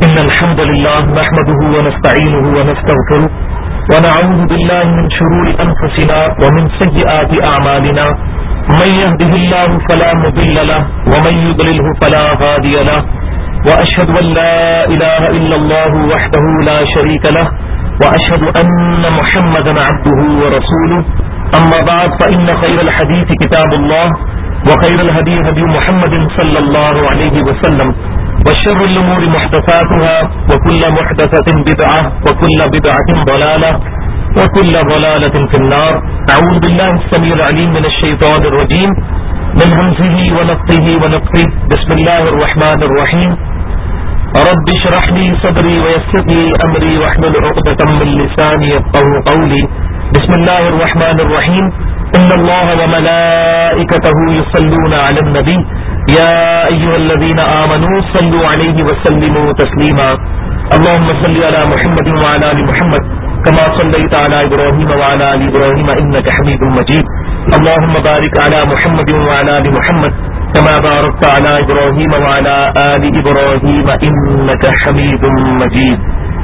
إن الحمد لله نحمده ونستعينه ونستغفره ونعوذ بالله من شرور أنفسنا ومن سيئات أعمالنا من يهده الله فلا مضل له ومن يضلله فلا هادي له وأشهد أن لا إله إلا الله وحده لا شريك له وأشهد أن محمدا عبده ورسوله أما بعد فإن خير الحديث كتاب الله وخير الهدي هدي محمد صلى الله عليه وسلم وشر الأمور محدثاتها وكل محدثة بدعة وكل بدعة ضلالة وكل ضلالة في النار. أعوذ بالله السميع العليم من الشيطان الرجيم من همزه ونفخه ونفخه. بسم الله الرحمن الرحيم. رب اشرح لي صدري ويسر لي أمري واحلل عقدة من لساني يفقهوا قولي. بسم الله الرحمن الرحيم. إن الله وملائكته يصلون على النبي يا أيها الذين آمنوا صلوا عليه وسلموا تسليما. اللهم صل على محمد وعلى آل محمد كما صليت على إبراهيم وعلى آل إبراهيم إنك حميد مجيد. اللهم بارك على محمد وعلى آل محمد كما باركت على إبراهيم وعلى آل إبراهيم إنك حميد مجيد.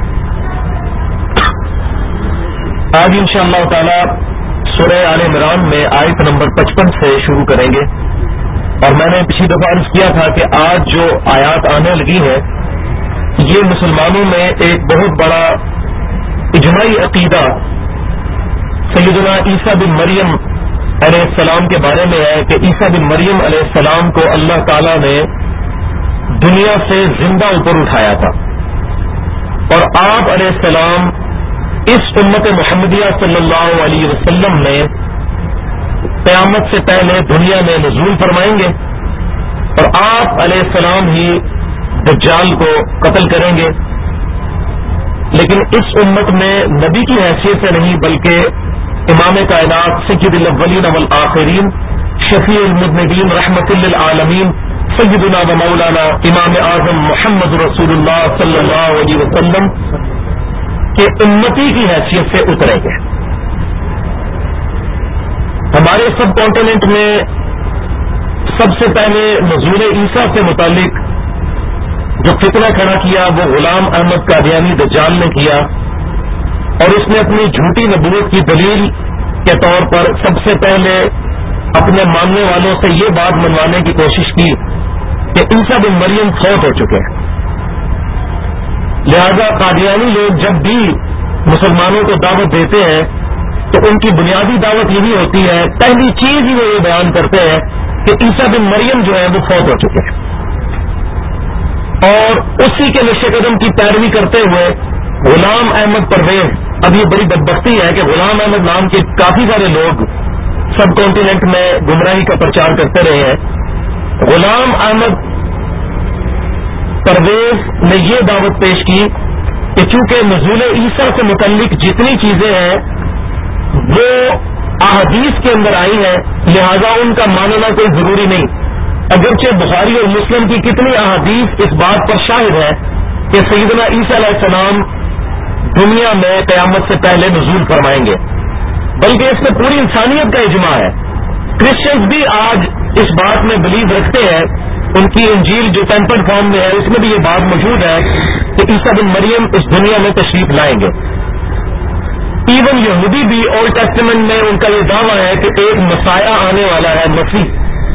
آج انشاءاللہ تعالی سورہ آل عمران میں آیت نمبر 55 سے شروع کریں گے. اور میں نے پچھلی دفعہ عرض کیا تھا کہ آج جو آیات آنے لگی ہے یہ مسلمانوں میں ایک بہت بڑا اجماعی عقیدہ سیدنا عیسیٰ بن مریم علیہ السلام کے بارے میں ہے کہ عیسیٰ بن مریم علیہ السلام کو اللہ تعالیٰ نے دنیا سے زندہ اوپر اٹھایا تھا اور آپ علیہ السلام اس امت محمدیہ صلی اللہ علیہ وسلم میں قیامت سے پہلے دنیا میں نزول فرمائیں گے اور آپ علیہ السلام ہی دجال کو قتل کریں گے. لیکن اس امت میں نبی کی حیثیت سے نہیں بلکہ امام کائنات سید الاولین والآخرین شفیع المذنبین رحمت للعالمین سیدنا و مولانا امام اعظم محمد رسول اللہ صلی اللہ علیہ وسلم کے امتی کی حیثیت سے اتریں گے. ہمارے سب کانٹیننٹ میں سب سے پہلے نزول عیسیٰ سے متعلق جو فتنہ کھڑا کیا وہ غلام احمد قادیانی دجال نے کیا اور اس نے اپنی جھوٹی نبوت کی دلیل کے طور پر سب سے پہلے اپنے ماننے والوں سے یہ بات منوانے کی کوشش کی کہ عیسیٰ بن مریم فوت ہو چکے ہیں. لہذا قادیانی لوگ جب بھی مسلمانوں کو دعوت دیتے ہیں تو ان کی بنیادی دعوت یہی ہوتی ہے، پہلی چیز ہی وہ یہ بیان کرتے ہیں کہ عیسیٰ بن مریم جو ہے وہ فوت ہو چکے ہیں اور اسی کے نقش قدم کی پیروی کرتے ہوئے غلام احمد پرویز، اب یہ بڑی بدبختی ہے کہ غلام احمد نام کے کافی سارے لوگ سب کانٹیننٹ میں گمراہی کا پرچار کرتے رہے ہیں. غلام احمد پرویز نے یہ دعوت پیش کی کہ چونکہ نزول عیسیٰ سے متعلق جتنی چیزیں ہیں وہ احادیث کے اندر آئی ہیں لہذا ان کا ماننا کوئی ضروری نہیں، اگرچہ بخاری اور مسلم کی کتنی احادیث اس بات پر شاہد ہے کہ سیدنا عیسیٰ علیہ السلام دنیا میں قیامت سے پہلے نزول فرمائیں گے، بلکہ اس میں پوری انسانیت کا اجماع ہے. کرسچنز بھی آج اس بات میں بلیو رکھتے ہیں، ان کی انجیل جو ٹیمپرڈ فارم میں ہے اس میں بھی یہ بات موجود ہے کہ عیسیٰ بن مریم اس دنیا میں تشریف لائیں گے. ایون یہودی بھی اولڈ ٹیسٹمنٹ میں ان کا یہ دعویٰ ہے کہ ایک مسیح آنے والا ہے، مسیح،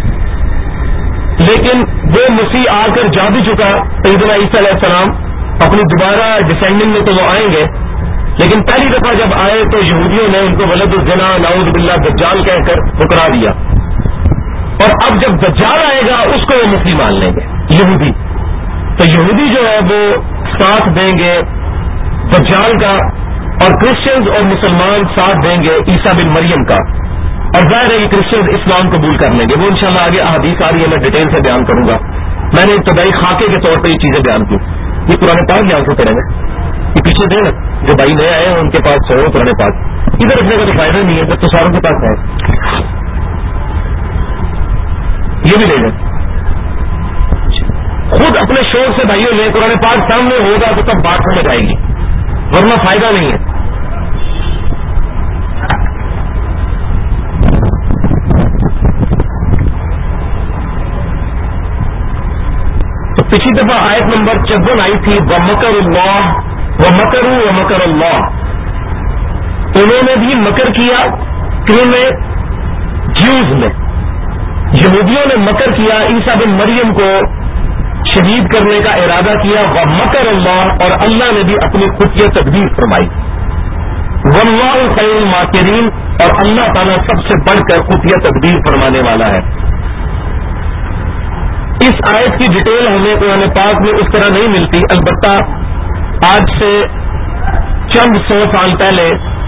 لیکن وہ مسیح آ کر جا بھی چکا سیدنا عیسیٰ علیہ السلام اپنی دوبارہ ڈسینڈنگ میں تو وہ آئیں گے، لیکن پہلی دفعہ جب آئے تو یہودیوں نے ان کو ولد الزنا نعوذ باللہ دجال کہہ کر ٹھکرا دیا اور اب جب دجال آئے گا اس کو وہ مسیح مان لیں گے یہودی. تو یہودی جو ہے وہ ساتھ دیں گے دجال کا اور کرسچنز اور مسلمان ساتھ دیں گے عیسیٰ بن مریم کا، اور ظاہر ہے کہ کرسچنز اسلام قبول کر لیں گے. وہ انشاءاللہ آگے احادیث آ رہی ہے، میں ڈیٹیل سے بیان کروں گا. میں نے ابتدائی خاکے کے طور پہ یہ چیزیں بیان کی. یہ قرآن پاک بیان سے کریں گے، یہ پیچھے دیں جو بھائی نئے آئے ہیں ان کے پاس ہو قرآن پاک، ادھر رکھنے کا تو فائدہ نہیں ہے جب تو ساروں کے پاس ہے. یہ بھی لے لیں، خود اپنے شور سے بھائیوں لیں، قرآن پاک سامنے ہوگا تو تب بات سمجھ آئے گی ورنہ فائدہ نہیں ہے. پچھلی دفعہ آیت نمبر 54 آئی تھی وَمَكَرُ اللَّهُ وَمَكَرُوا وَمَكَرَ اللَّهُ، انہوں نے بھی مکر کیا، کیوں میں؟ جیوز میں، یہودیوں نے مکر کیا، عیسیٰ بن مریم کو شہید کرنے کا ارادہ کیا، وَمَكَرَ اللَّهُ، اور اللہ نے بھی اپنی خفیہ تدبیر فرمائی، وَاللَّهُ خَيْرُ الْمَاكِرِينَ، اور اللہ تعالیٰ سب سے بڑھ کر خفیہ تدبیر فرمانے والا ہے۔ اس آیت کی ڈیٹیل ہمیں قرآن پاک میں اس طرح نہیں ملتی، البتہ آج سے چند 100 سال پہلے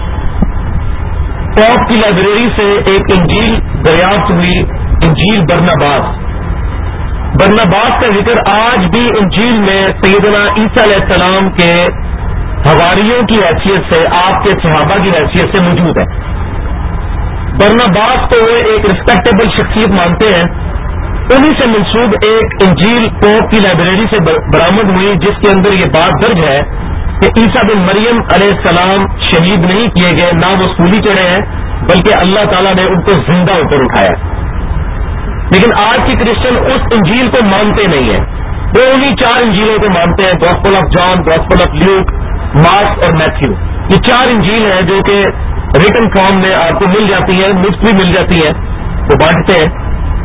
پاپ کی لائبریری سے ایک انجیل دریافت ہوئی، انجیل برناباس کا ذکر آج بھی انجیل میں سیدنا عیسیٰ علیہ السلام کے حواریوں کی حیثیت سے، آپ کے صحابہ کی حیثیت سے موجود ہے۔ برناباس کو وہ ایک ریسپیکٹیبل شخصیت مانتے ہیں، انہی سے منسوب ایک انجیل پوپ کی لائبریری سے برآمد ہوئی جس کے اندر یہ بات درج ہے کہ عیسیٰ بن مریم علیہ السلام شہید نہیں کیے گئے، نہ وہ سولی چڑھے ہیں، بلکہ اللہ تعالیٰ نے ان کو زندہ اوپر اٹھایا۔ لیکن آج کی کرسچن اس انجیل کو مانتے نہیں ہیں، وہ انہی 4 انجیلوں کو مانتے ہیں، gospel of John, gospel of Luke, Mark اور میتھیو۔ یہ 4 انجیل ہیں جو کہ ریٹن فارم میں آپ کو مل جاتی ہیں، مفت بھی مل جاتی ہے، وہ بانٹتے ہیں۔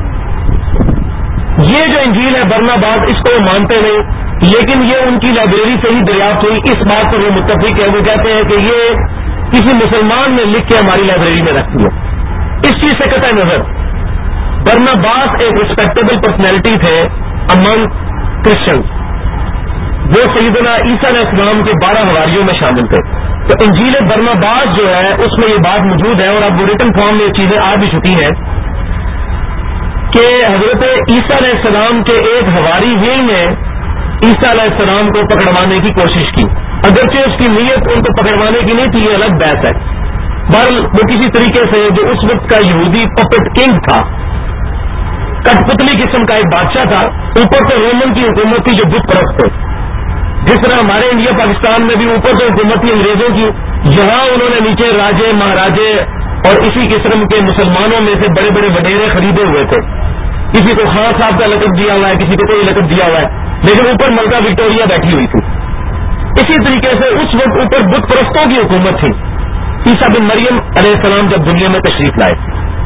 یہ جو انجیل ہے برناباس، اس کو وہ مانتے نہیں، لیکن یہ ان کی لائبریری سے ہی دریافت ہوئی، اس بات پر وہ متفق ہے، وہ کہتے ہیں کہ یہ کسی مسلمان نے لکھ کے ہماری لائبریری میں رکھ دیا۔ اس چیز سے قطع نظر برناباس ایک ریسپیکٹیبل پرسنالٹی تھے امنگ کرسچنز، وہ سیدنا عیسیٰ علیہ السلام کے 12 حواریوں میں شامل تھے۔ تو انجیل برناباس جو ہے اس میں یہ بات موجود ہے، اور اب وہ ریٹن فارم میں یہ چیزیں آ بھی چکی ہیں کہ حضرت عیسیٰ علیہ السلام کے ایک حواری ہی نے عیسیٰ علیہ السلام کو پکڑوانے کی کوشش کی، اگرچہ اس کی نیت ان کو پکڑوانے کی نہیں تھی، یہ الگ بحث ہے۔ بہرحال وہ کسی طریقے سے جو اس وقت کا یہودی پپٹ کنگ تھا، کٹ پتلی قسم کا ایک بادشاہ تھا، اوپر سے رومن کی حکومت تھی جو بت پرست تھے، جس طرح ہمارے انڈیا پاکستان میں بھی اوپر سے حکومت تھی انگریزوں کی، یہاں انہوں نے نیچے راجے مہاراجے اور اسی قسم کے مسلمانوں میں سے بڑے بڑے وڈیرے خریدے ہوئے تھے، کسی کو خان صاحب کا لقب دیا ہوا ہے، کسی کو کوئی لقب دیا ہوا ہے، لیکن اوپر ملکہ وکٹوریا بیٹھی ہوئی تھی۔ اسی طریقے سے اس وقت اوپر بت پرستوں کی حکومت تھی۔ عیسیٰ بن مریم علیہ السلام جب دنیا میں تشریف لائے،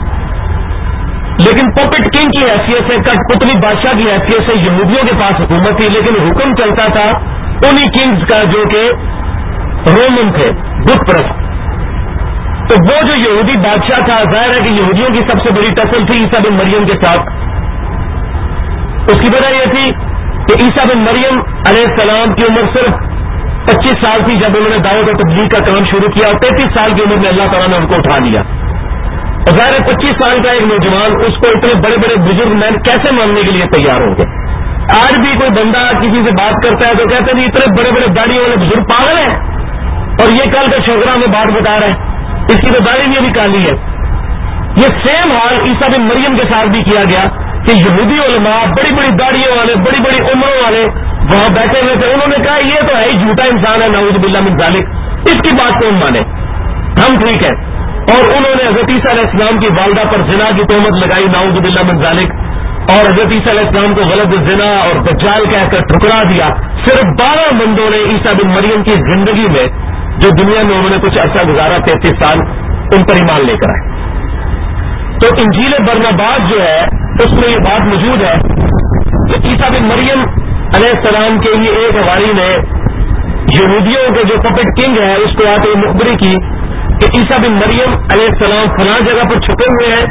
لیکن پپٹ کنگ کی حیثیت سے، کٹ پتلی بادشاہ کی حیثیت سے یہودیوں کے پاس حکومت تھی، لیکن حکم چلتا تھا انہی کنگز کا جو کہ رومن تھے، بت پرست۔ تو وہ جو یہودی بادشاہ تھا، ظاہر ہے کہ یہودیوں کی سب سے بڑی ٹسل تھی عیسیٰ بن مریم کے ساتھ۔ اس کی وجہ یہ تھی کہ عیسیٰ بن مریم علیہ السلام کی عمر صرف 25 سال تھی جب انہوں نے دعوت و تبلیغ کا کام شروع کیا، اور 33 سال کی عمر میں اللہ تعالیٰ نے ان کو اٹھا لیا۔ اور ظاہر ہے 25 سال کا ایک نوجوان اس کو اتنے بڑے بڑے بزرگ مین کیسے ماننے کے لیے تیار ہوں گے؟ آج بھی کوئی بندہ کسی سے بات کرتا ہے تو کہتے ہیں اتنے بڑے بڑے داڑھی والے بزرگ پاگل ہیں، اور یہ کل کا چھوکرا میں بات بتا رہے ہیں، اس کی تو داڑھی بھی ابھی کالی ہے۔ یہ سیم حال عیسیٰ بن مریم کے ساتھ بھی کیا گیا کہ یہودی علماء بڑی بڑی داڑھیوں والے، بڑی بڑی عمروں والے وہاں بیٹھے ہوئے تھے، انہوں نے کہا یہ تو ہے ہی جھوٹا انسان ہے، نعوذ باللہ من ذالک، اس کی بات کون مانے، ہم ٹھیک ہے۔ اور انہوں نے حضرت عیسیٰ علیہ السلام کی والدہ پر زنا کی تہمت لگائی، نعوذ باللہ من ذالک، اور حضرت عیسیٰ علیہ السلام کو غلط زنا اور دجال کہہ کر ٹھکرا دیا۔ صرف 12 بندوں نے عیسیٰ بن مریم کی زندگی میں، جو دنیا میں انہوں نے کچھ عرصہ گزارا 33 سال، ان پر ایمان لے کر آئے۔ تو انجیل برناباس جو ہے اس میں یہ بات موجود ہے کہ عیسیٰ بن مریم علیہ السلام کے یہ ایک حواری نے یہودیوں کے جو پپٹ کنگ ہے اس کو آ کے مخبری کی کہ عیسیٰ بن مریم علیہ السلام فلاں جگہ پر چھپے ہوئے ہیں،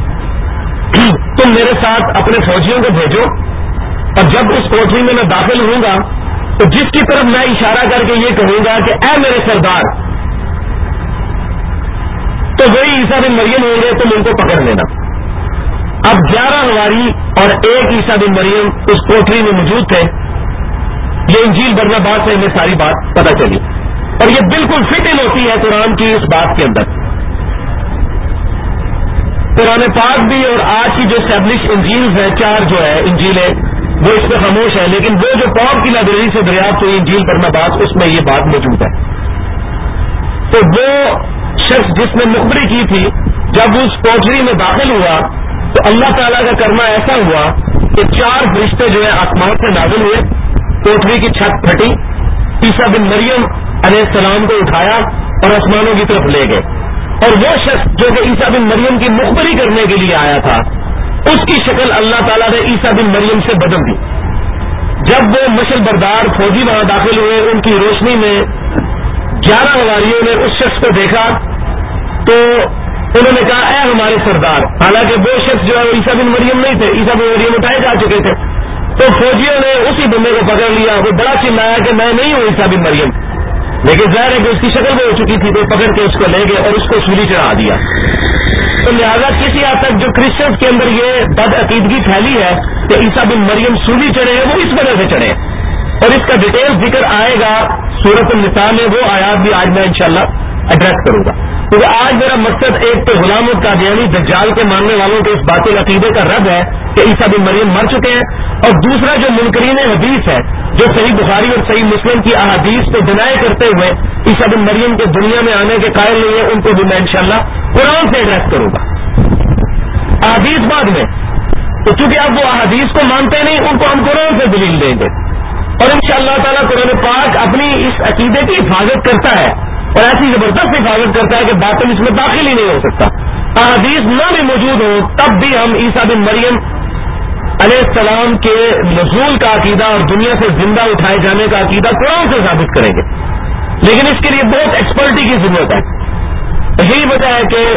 تم میرے ساتھ اپنے فوجیوں کو بھیجو، اور جب اس کوٹری میں داخل ہوں گا تو جس کی طرف میں اشارہ کر کے یہ کہوں گا کہ اے میرے سردار، تو وہی عیسیٰ بن مریم ہوں گے، تم ان کو پکڑ لینا۔ اب 11 حواری اور ایک عیسیٰ بن مریم اس کوٹری میں موجود تھے۔ یہ انجیل برناباس سے ہمیں ساری بات پتہ چلی، اور یہ بالکل فٹ ان ہوتی ہے قرآن کی اس بات کے اندر۔ قرآن پاک بھی اور آج کی جو اسٹیبلش انجیلز ہیں، 4 جو ہے انجیلیں، وہ اس پہ خاموش ہے، لیکن وہ جو پاک کی لائبریری سے دریافت ہوئی انجیل برناباس، اس میں یہ بات موجود ہے۔ تو وہ شخص جس نے مخبری کی تھی، جب اس کوٹری میں داخل ہوا تو اللہ تعالیٰ کا کرنا ایسا ہوا کہ 4 فرشتے جو ہے آسمان سے نازل ہوئے، کوٹری کی چھت پھٹی، عیسیٰ بن مریم علیہ السلام کو اٹھایا اور آسمانوں کی طرف لے گئے، اور وہ شخص جو کہ عیسیٰ بن مریم کی مخبری کرنے کے لیے آیا تھا، اس کی شکل اللہ تعالیٰ نے عیسیٰ بن مریم سے بدل دی۔ جب وہ مشل بردار فوجی وہاں داخل ہوئے، ان کی روشنی میں 11 حواریوں نے اس شخص کو دیکھا تو انہوں نے کہا اے ہمارے سردار، حالانکہ وہ شخص جو ہے وہ عیسیٰ بن مریم نہیں تھے، عیسیٰ بن مریم اٹھائے جا چکے تھے، تو فوجیوں نے اسی بندے کو پکڑ لیا، وہ بڑا چلایا کہ میں نہیں ہوں عیسیٰ بن مریم، لیکن ظاہر ہے کہ اس کی شکل وہ ہو چکی تھی، تو پکڑ کے اس کو لے گئے اور اس کو سولی چڑھا دیا۔ تو لہذا کسی حد تک جو کرسچنس کے اندر یہ بد عقیدگی پھیلی ہے کہ عیسیٰ بن مریم سولی چڑھے ہیں، وہ اس وجہ سے چڑھے ہیں، اور اس کا ڈیٹیل ذکر آئے گا سورۃ النساء میں، وہ آیات بھی آج میں انشاءاللہ ایڈریس کروں گا، کیونکہ آج میرا مقصد ایک تو غلام القادیانی دجال کے ماننے والوں کے اس باطل عقیدے کا رد ہے کہ عیسیٰ بن مریم مر چکے ہیں، اور دوسرا جو منکرین حدیث ہے جو صحیح بخاری اور صحیح مسلم کی احادیث کو ڈینائی کرتے ہوئے عیسیٰ بن مریم کے دنیا میں آنے کے قائل نہیں ہے، ان کو بھی میں انشاءاللہ قرآن سے ایڈریس کروں گا، احادیث بعد میں، تو چونکہ اب وہ احادیث کو مانتے نہیں، ان کو ہم قرآن سے دلیل دیں گے، اور انشاءاللہ تعالیٰ قرآن پاک اپنی اس عقیدے کی حفاظت کرتا ہے، اور ایسی زبردست حفاظت کرتا ہے کہ باطل اس میں داخل ہی نہیں ہو سکتا۔ احادیث نہ بھی موجود ہو تب بھی ہم عیسیٰ بن مریم علیہ السلام کے نزول کا عقیدہ اور دنیا سے زندہ اٹھائے جانے کا عقیدہ قرآن سے ثابت کریں گے، لیکن اس کے لیے بہت ایکسپرٹی کی ضرورت ہے۔ یہی وجہ ہے کہ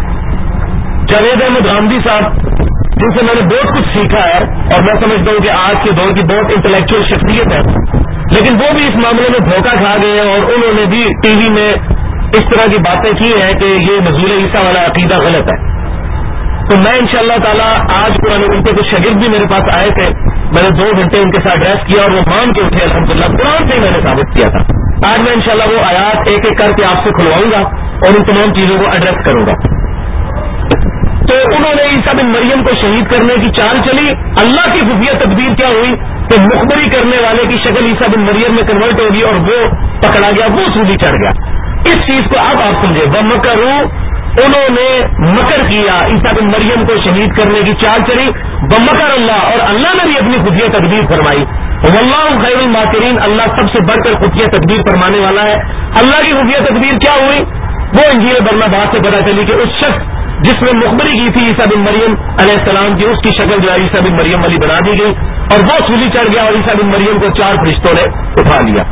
جاوید احمد غامدی صاحب، جن سے میں نے بہت کچھ سیکھا ہے، اور میں سمجھتا ہوں کہ آج کے دور کی بہت انٹلیکچوئل شخصیت ہے، لیکن وہ بھی اس معاملے میں دھوکہ کھا گئے ہیں، اور انہوں نے بھی ٹی وی میں اس طرح کی باتیں کی ہیں کہ یہ نزول عیسیٰ والا عقیدہ غلط ہے۔ تو میں انشاءاللہ تعالیٰ آج قرآن، ان کے کچھ شاگرد بھی میرے پاس آئے تھے، میں نے 2 گھنٹے ان کے ساتھ ریسٹ کیا اور وہ مان کے اٹھے، الحمدللہ قرآن سے ہی میں نے ثابت کیا تھا۔ آج میں انشاءاللہ وہ آیات ایک ایک کر کے آپ سے کھلواؤں گا اور ان تمام چیزوں کو ایڈریس کروں گا۔ تو انہوں نے عیسیٰ بن مریم کو شہید کرنے کی چال چلی، اللہ کی خفیہ تدبیر کیا ہوئی کہ مخبری کرنے والے کی شکل عیسیٰ بن مریم میں کنورٹ ہوگی اور وہ پکڑا گیا، وہ سولی چڑھ گیا۔ اس چیز کو اب آپ سمجھے، وَمَكَرُوا، انہوں نے مکر کیا، عیسیٰ بن مریم کو شہید کرنے کی چال چلی، وَمَكَرَ اللَّهُ، اور اللہ نے بھی اپنی خفیہ تدبیر فرمائی، وَاللَّهُ خَيْرُ الْمَاكِرِينَ، اللہ سب سے بڑھ کر خفیہ تدبیر فرمانے والا ہے۔ اللہ کی خفیہ تدبیر کیا ہوئی؟ وہ انجیل برناباس سے پتہ چلی کہ اس شخص جس نے مخبری کی تھی عیسیٰ بن مریم علیہ السلام کی، اس کی شکل جو ہے عیسیٰ بن مریم والی بنا دی گئی، اور وہ سولی چڑھ گیا، اور عیسیٰ بن مریم کو 4 فرشتوں نے اٹھا لیا۔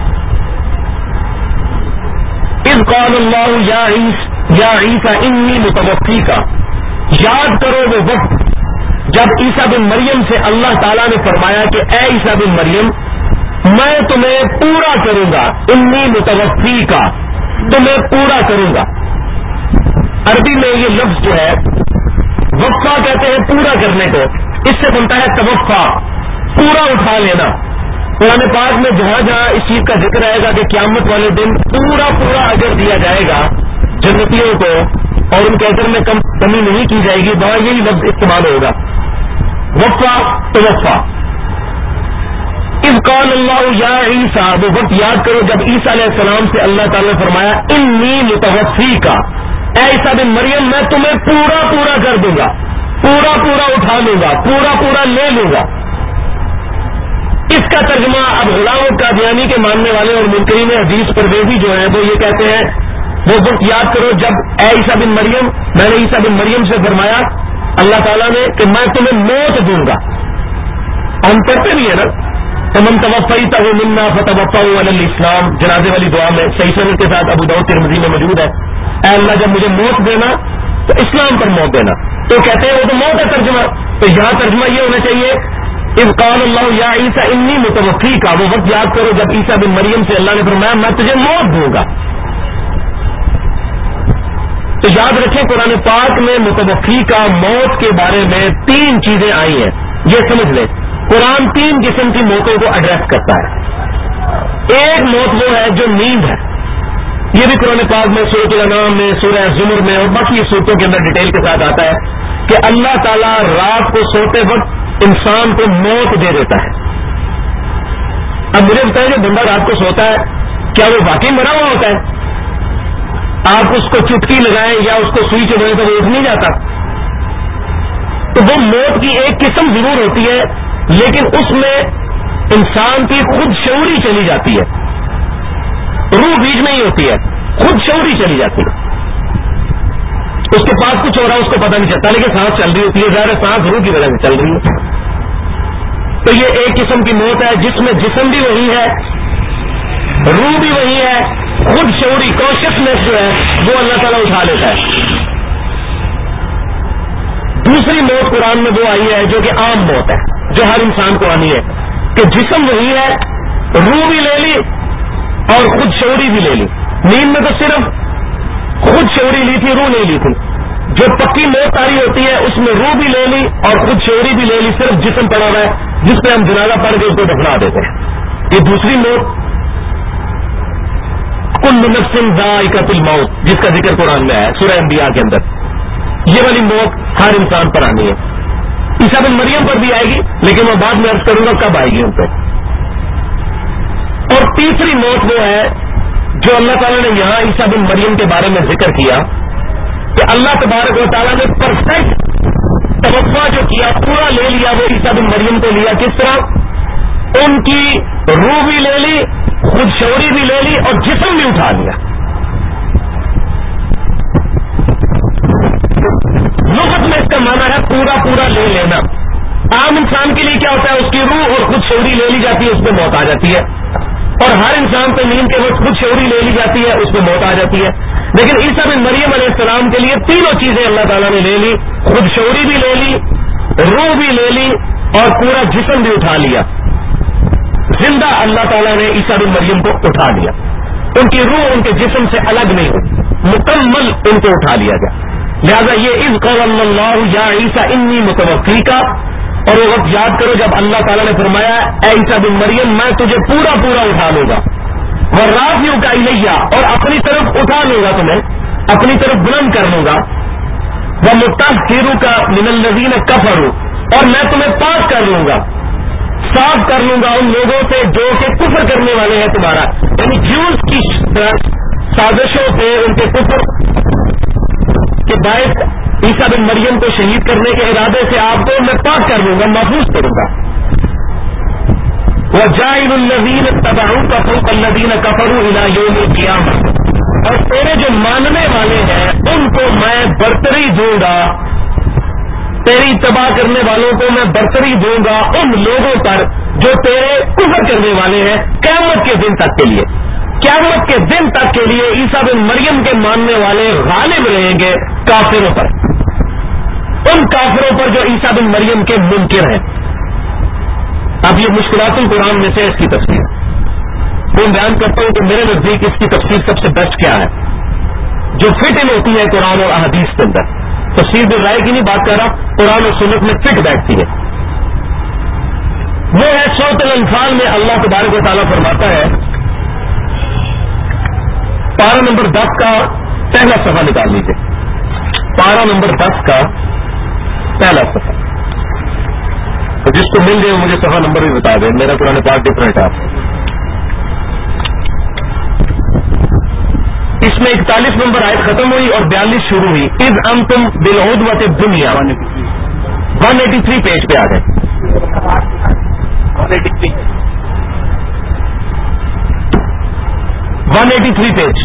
اذ قال اللہ یا عیسیٰ انی متوفیک، یاد کرو وہ وقت جب عیسیٰ بن مریم سے اللہ تعالیٰ نے فرمایا کہ اے عیسیٰ بن مریم، میں تمہیں پورا کروں گا، انی متوفیک، تمہیں پورا کروں گا۔ عربی میں یہ لفظ جو ہے وفا کہتے ہیں پورا کرنے کو، اس سے بنتا ہے توفا، پورا اٹھا لینا۔ قرآن پاک میں جہاں جہاں اس چیز کا ذکر آئے گا کہ قیامت والے دن پورا اجر دیا جائے گا جنتیوں کو اور ان کے اجر میں کمی نہیں کی جائے گی، وہاں یہی لفظ استعمال ہوگا، وفا توفا۔ اذ قال اللہ یا عیسیٰ، وہ وقت یاد کرو جب عیسیٰ علیہ السلام سے اللہ تعالیٰ نے فرمایا انی متوفیک، اے عیسیٰ بن مریم میں تمہیں پورا کر دوں گا، پورا اٹھا لوں گا، پورا لے لوں گا۔ اس کا ترجمہ اب غلام القادیانی کے ماننے والے اور منکرین حدیث پرویزی جو ہیں وہ یہ کہتے ہیں، وہ وقت یاد کرو جب اے عیسیٰ بن مریم، میں نے عیسیٰ بن مریم سے فرمایا اللہ تعالیٰ نے کہ میں تمہیں موت دوں گا۔ ہم پڑھتے نہیں ہے نا، فمن توفیتہ منا فتوفہ علی الاسلام، جنازے والی دعا میں صحیح سند کے ساتھ ابو داؤد ترمذی میں موجود ہے، اے اللہ جب مجھے موت دینا تو اسلام پر موت دینا۔ تو کہتے ہیں وہ تو موت ہے ترجمہ، تو یہاں ترجمہ یہ ہونا چاہیے اذ قال اللہ یا عیسیٰ انی متوفیک، وہ وقت یاد کرو جب عیسیٰ بن مریم سے اللہ نے فرمایا میں تجھے موت دوں گا۔ تو یاد رکھیں قرآن پاک میں متوفی کا موت کے بارے میں 3 چیزیں آئی ہیں، یہ سمجھ لیں قرآن 3 قسم کی موتوں کو ایڈریس کرتا ہے۔ ایک موت وہ ہے جو نیند ہے، یہ بھی قرآن پاک میں سورۃ الانعام میں، سورہ زمر میں اور باقی صورتوں کے اندر ڈیٹیل کے ساتھ آتا ہے کہ اللہ تعالیٰ رات کو سوتے وقت انسان کو موت دے دیتا ہے۔ اب مجھے بتائیں جو بندہ رات کو سوتا ہے کیا وہ واقعی مرا ہوا ہوتا ہے؟ آپ اس کو چٹکی لگائیں یا اس کو سوئی چڑھائیں تو وہ اٹھ نہیں جاتا۔ تو وہ موت کی ایک قسم ضرور ہوتی ہے، لیکن اس میں انسان کی خود شعوری چلی جاتی ہے، روح بیچ میں ہی ہوتی ہے، خود شعوری چلی جاتی ہے، اس کے پاس کچھ ہو رہا ہے اس کو پتہ نہیں چلتا، لیکن سانس چل رہی ہوتی ہے، ظاہر سانس روح کی وجہ سے چل رہی ہے. تو یہ ایک قسم کی موت ہے جس میں جسم بھی وہی ہے، روح بھی وہی ہے، خود شعوری کانشیسنیس جو ہے وہ اللہ تعالیٰ اٹھا لیتا ہے. دوسری موت قرآن میں وہ آئی ہے جو کہ عام موت ہے، جو ہر انسان کو آنی ہے، کہ جسم وہی ہے، روح بھی لے لی اور خود شعوری بھی لے لی. نیند میں تو صرف خود شعوری لی تھی، روح نہیں لی تھی. جو پکی موت آئی ہوتی ہے اس میں روح بھی لے لی اور خود شعوری بھی لے لی، صرف جسم پڑا ہوا ہے جس پہ ہم جنازہ پڑھ کے اس کو دفنا دیتے ہیں. یہ دوسری موت کل نفس ذائقۃ الموت جس کا ذکر قرآن میں ہے سورہ انبیاء کے اندر، یہ والی موت ہر انسان پر آنی ہے. عیسیٰ بن مریم پر بھی آئے گی، لیکن میں بعد میں عرض کروں گا کب آئے گی ان پہ. اور تیسری موت وہ ہے جو اللہ تعالیٰ نے یہاں عیسیٰ بن مریم کے بارے میں ذکر کیا کہ اللہ تبارک و تعالیٰ نے پرفیکٹ توقع جو کیا پورا لے لیا، وہ عیسیٰ بن مریم کو لیا. کس طرح؟ ان کی روح بھی لے لی، خود شعوری بھی لے لی اور جسم بھی اٹھا لیا. لغت میں اس کا معنی ہے پورا پورا لے لینا. عام انسان کے لیے کیا ہوتا ہے؟ اس کی روح اور خود شعوری لے لی جاتی ہے، اس میں موت آ جاتی ہے. اور ہر انسان کو نیند کے وقت خود شعوری لے لی جاتی ہے، اس میں موت آ جاتی ہے. لیکن عیسیٰ بن مریم علیہ السلام کے لیے تینوں چیزیں اللہ تعالیٰ نے لے لی، خود شعوری بھی لے لی، روح بھی لے لی اور پورا جسم بھی اٹھا لیا. زندہ اللہ تعالیٰ نے عیسیٰ بن مریم کو اٹھا لیا. ان کی روح ان کے جسم سے الگ نہیں ہوئی، مکمل ان کو اٹھا لیا گیا. لہذا یہ اذ قال اللہ یا عیسیٰ انی متوفیکا، اور وہ وقت یاد کرو جب اللہ تعالیٰ نے فرمایا اے عیسیٰ بن مریم میں تجھے پورا پورا اٹھا لوں گا، ورافعک الیہ، اور اپنی طرف اٹھا لوں گا، تمہیں اپنی طرف بلند کر لوں گا، ومطہرک من الذین کفروا، اور میں تمہیں پاک کر لوں گا، صاف کر لوں گا ان لوگوں سے جو کہ کفر کرنے والے ہیں تمہارا، یعنی جیوز کی سازشوں سے، ان کے کفر کے باعث عیسیٰ بن مریم کو شہید کرنے کے ارادے سے آپ کو میں پاک کر لوں گا، محفوظ کروں گا. وَجَاعِلُ الَّذِينَ اتَّبَعُوكَ فَوْقَ الَّذِينَ كَفَرُوا إِلَىٰ يَوْمِ الْقِيَامَةِ، اور تیرے جو ماننے والے ہیں ان کو میں برتری دوں گا، تیری اتباع کرنے والوں کو میں برتری دوں گا ان لوگوں پر جو تیرے کفر کرنے والے ہیں قیامت کے دن تک کے لیے. قیامت کے دن تک کے لیے عیسیٰ بن مریم کے ماننے والے غالب رہیں گے کافروں پر، ان کافروں پر جو عیسیٰ بن مریم کے منکر ہیں. اب یہ مشکلات القرآن میں سے اس کی تفسیر میں بیان کرتا ہوں کہ میرے نزدیک اس کی تفسیر سب سے بیسٹ کیا ہے، جو فٹ ان ہوتی ہے قرآن اور احادیث کے اندر. تفسیر بھی رائے کی نہیں بات کر رہا، قرآن اور سنت میں فٹ بیٹھتی ہے. وہ ہے سورۃ الانفال میں اللہ تبارک و تعالیٰ فرماتا ہے، پارہ نمبر 10 کا پہلا صفحہ نکال لیجیے، پارہ نمبر 10 کا پہلا صفحہ. تو جس کو مل جائے مجھے صفحہ نمبر بھی بتا دیں، میرا قرآن پاک ڈفرینٹ ہے. اس میں 41 نمبر آیت ختم ہوئی اور 42 شروع ہوئی. اذ انتم بالعدوۃ الدنیا، 183 پیج پہ آ گئے. 183 پیج.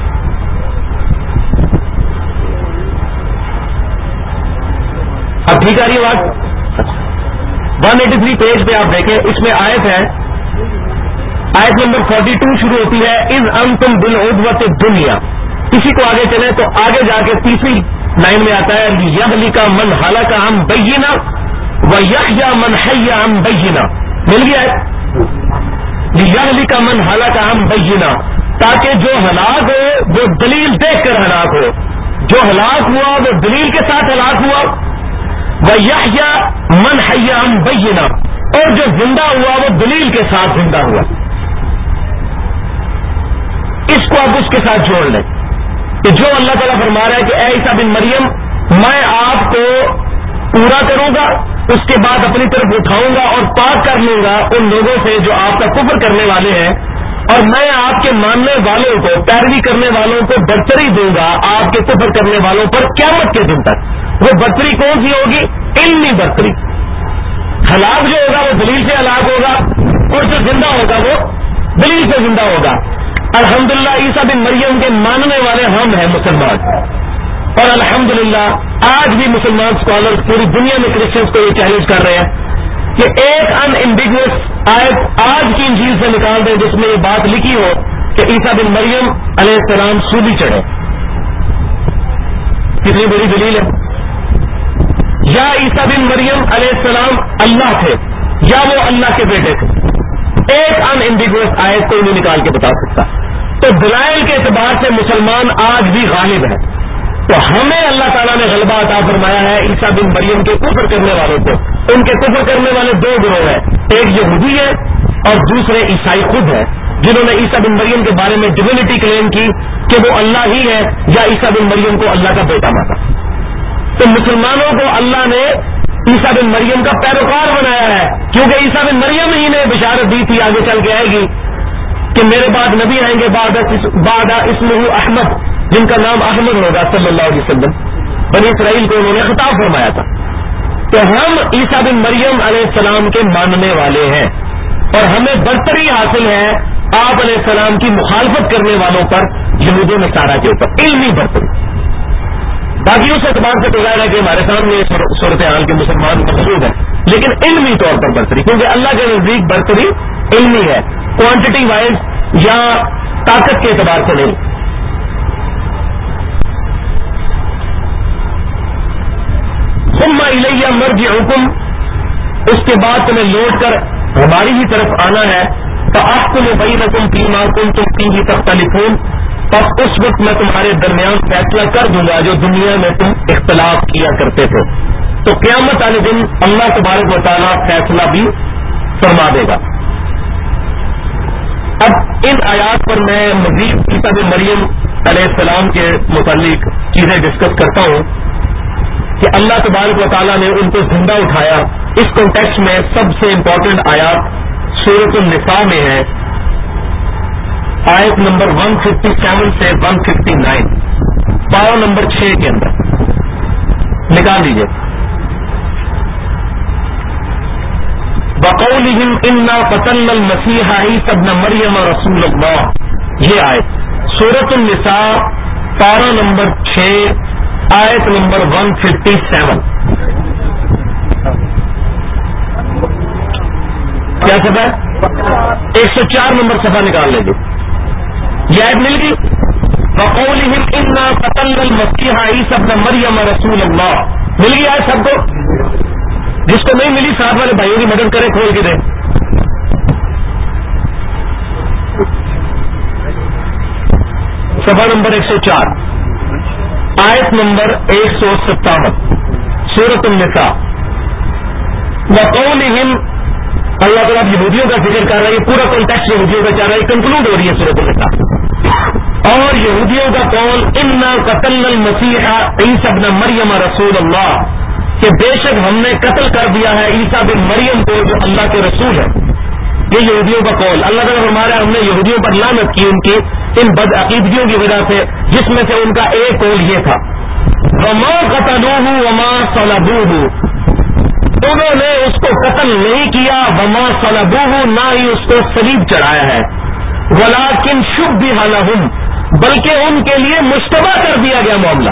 اب ٹھیک آ رہی ہے بات؟ 183 پیج پہ آپ دیکھیں، اس میں آیت ہے، آیت نمبر 42 شروع ہوتی ہے اذ انتم بالعدوۃ الدنیا. اسی کو آگے چلیں تو آگے جا کے تیسری لائن میں آتا ہے لیہلک من ہلک عن بینہ ویحیی من حی عن بینہ. مل گیا ہے؟ لیہلک من ہلک عن بینہ، تاکہ جو ہلاک ہو وہ دلیل دیکھ کر ہلاک ہو، جو ہلاک ہوا وہ دلیل کے ساتھ ہلاک ہوا. ویحیی من حی عن بینہ، اور جو زندہ ہوا وہ دلیل کے ساتھ زندہ ہوا. اس کو آپ اس کے ساتھ جوڑ لیں کہ جو اللہ تعالیٰ فرما رہا ہے کہ اے عیسیٰ بن مریم میں آپ کو پورا کروں گا، اس کے بعد اپنی طرف اٹھاؤں گا اور پاک کر لوں گا ان لوگوں سے جو آپ کا کفر کرنے والے ہیں، اور میں آپ کے ماننے والوں کو، پیروی کرنے والوں کو برتری دوں گا آپ کے کفر کرنے والوں پر قیامت کے دن تک. وہ برتری کون سی ہوگی؟ علمی برتری. ہلاک جو ہوگا وہ دلیل سے ہلاک ہوگا اور جو زندہ ہوگا وہ دلیل سے زندہ ہوگا. الحمدللہ عیسیٰ بن مریم کے ماننے والے ہم ہیں مسلمان, اور الحمدللہ آج بھی مسلمان اسکالر پوری دنیا میں کرسچنس کو یہ چیلنج کر رہے ہیں کہ ایک ان ایمبیگوس آیت آج کی انجیل سے نکال دیں جس میں یہ بات لکھی ہو کہ عیسیٰ بن مریم علیہ السلام سولی چڑھے. کتنی بڑی دلیل ہے. یا عیسیٰ بن مریم علیہ السلام اللہ تھے یا وہ اللہ کے بیٹے تھے. ایک ان ایمبیگوس آیت کوئی نہیں نکال کے بتا سکتا. تو دلائل کے اعتبار سے مسلمان آج بھی غالب ہے. تو ہمیں اللہ تعالیٰ نے غلبہ عطا فرمایا ہے عیسیٰ بن مریم کے کفر کرنے والوں کو. ان کے کفر کرنے والے دو گروہ ہیں, ایک یہودی ہے اور دوسرے عیسائی خود ہے, جنہوں نے عیسیٰ بن مریم کے بارے میں ڈیوینٹی کلیم کی کہ وہ اللہ ہی ہے یا عیسیٰ بن مریم کو اللہ کا بیٹا مانا. تو مسلمانوں کو اللہ نے عیسیٰ بن مریم کا پیروکار بنایا ہے, کیونکہ عیسیٰ بن مریم ہی نے بشارت دی تھی آگے چل کے آئے گی کہ میرے بعد نبی آئیں گے بعد اسمہ احمد, جن کا نام احمد ہوگا صلی اللہ علیہ وسلم. بنی اسرائیل کو انہوں نے خطاب فرمایا تھا. تو ہم عیسیٰ بن مریم علیہ السلام کے ماننے والے ہیں اور ہمیں برتری حاصل ہے آپ علیہ السلام کی مخالفت کرنے والوں پر, یہود و نصارہ کے اوپر علمی برتری. باقی اس اعتبار سے تو ظاہر ہے کہ ہمارے سامنے صورتحال کے مسلمان مقصود ہیں, لیکن علمی طور پر برتری, کیونکہ اللہ کے نزدیک برتری علمی ہے, کوانٹٹی وائز یا طاقت کے اعتبار سے نہیں. ثم الیہ مرجعکم, اس کے بعد تمہیں لوٹ کر ہماری ہی طرف آنا ہے. فاحکم بینکم فیما کنتم فیہ تختلفون, بس اس وقت میں تمہارے درمیان فیصلہ کر دوں گا جو دنیا میں تم اختلاف کیا کرتے تھے. تو قیامت والے دن اللہ تبارک و تعالیٰ فیصلہ بھی فرما دے گا. اب ان آیات پر میں مزید عیسیٰ بن مریم علیہ السلام کے متعلق چیزیں ڈسکس کرتا ہوں کہ اللہ تبارک و تعالیٰ نے ان کو زندہ اٹھایا. اس کانٹیکسٹ میں سب سے امپورٹنٹ آیات سورۃ النساء میں ہے, آیت نمبر 157 سے 159, پارہ نمبر 6 کے اندر نکال لیجیے. وَقَوْلِهِمْ إِنَّا قَتَلْنَا الْمَسِيحَ عِيسَى ابْنَ مَرْيَمَ رَسُولَ اللَّهِ, یہ آیت سورۃ النساء پارہ نمبر 6 آیت نمبر 157. کیا صفحہ ہے؟ 104 نمبر صفحہ نکال لیجیے. یہ آیت مل گئی. وَقَوْلِهِمْ إِنَّا قَتَلْنَا الْمَسِيحَ عِيسَى ابْنَ مَرْيَمَ رَسُولَ اللَّهِ, مل گئی آیت سب کو. جس کو نہیں ملی ساتھ والے بھائیوں کی مدد کرے, کھول کے دیں. صفحہ نمبر 104 آیت نمبر 157 سورۃ النساء. وَقَوْلِهِمْ, اللہ تعالیٰ یہودیوں کا ذکر کر رہا ہے, یہ پورا کانٹیکسٹ یہودیوں کا چل رہا ہے, کنکلوڈ ہو رہی ہے سورۃ النساء. اور یہودیوں کا قول انا قتلنا المسیح عیسی ابن مریم رسول اللہ, کہ بے شک ہم نے قتل کر دیا ہے عیسیٰ بن مریم کو جو اللہ کے رسول ہے. یہ یہودیوں کا قول. اللہ تعالیٰ فرما رہا ہے ہم نے یہودیوں پر لعنت کی ان کی ان بد عقیدگیوں کی وجہ سے, جس میں سے ان کا ایک قول یہ تھا وما قتلوہ وما صلبوہ, انہوں نے اس کو قتل نہیں کیا, وما صلبوہ, نہ ہی اس کو صلیب چڑھایا ہے, ولکن شبہ لہم, بلکہ ان کے لیے مشتبہ کر دیا گیا معاملہ.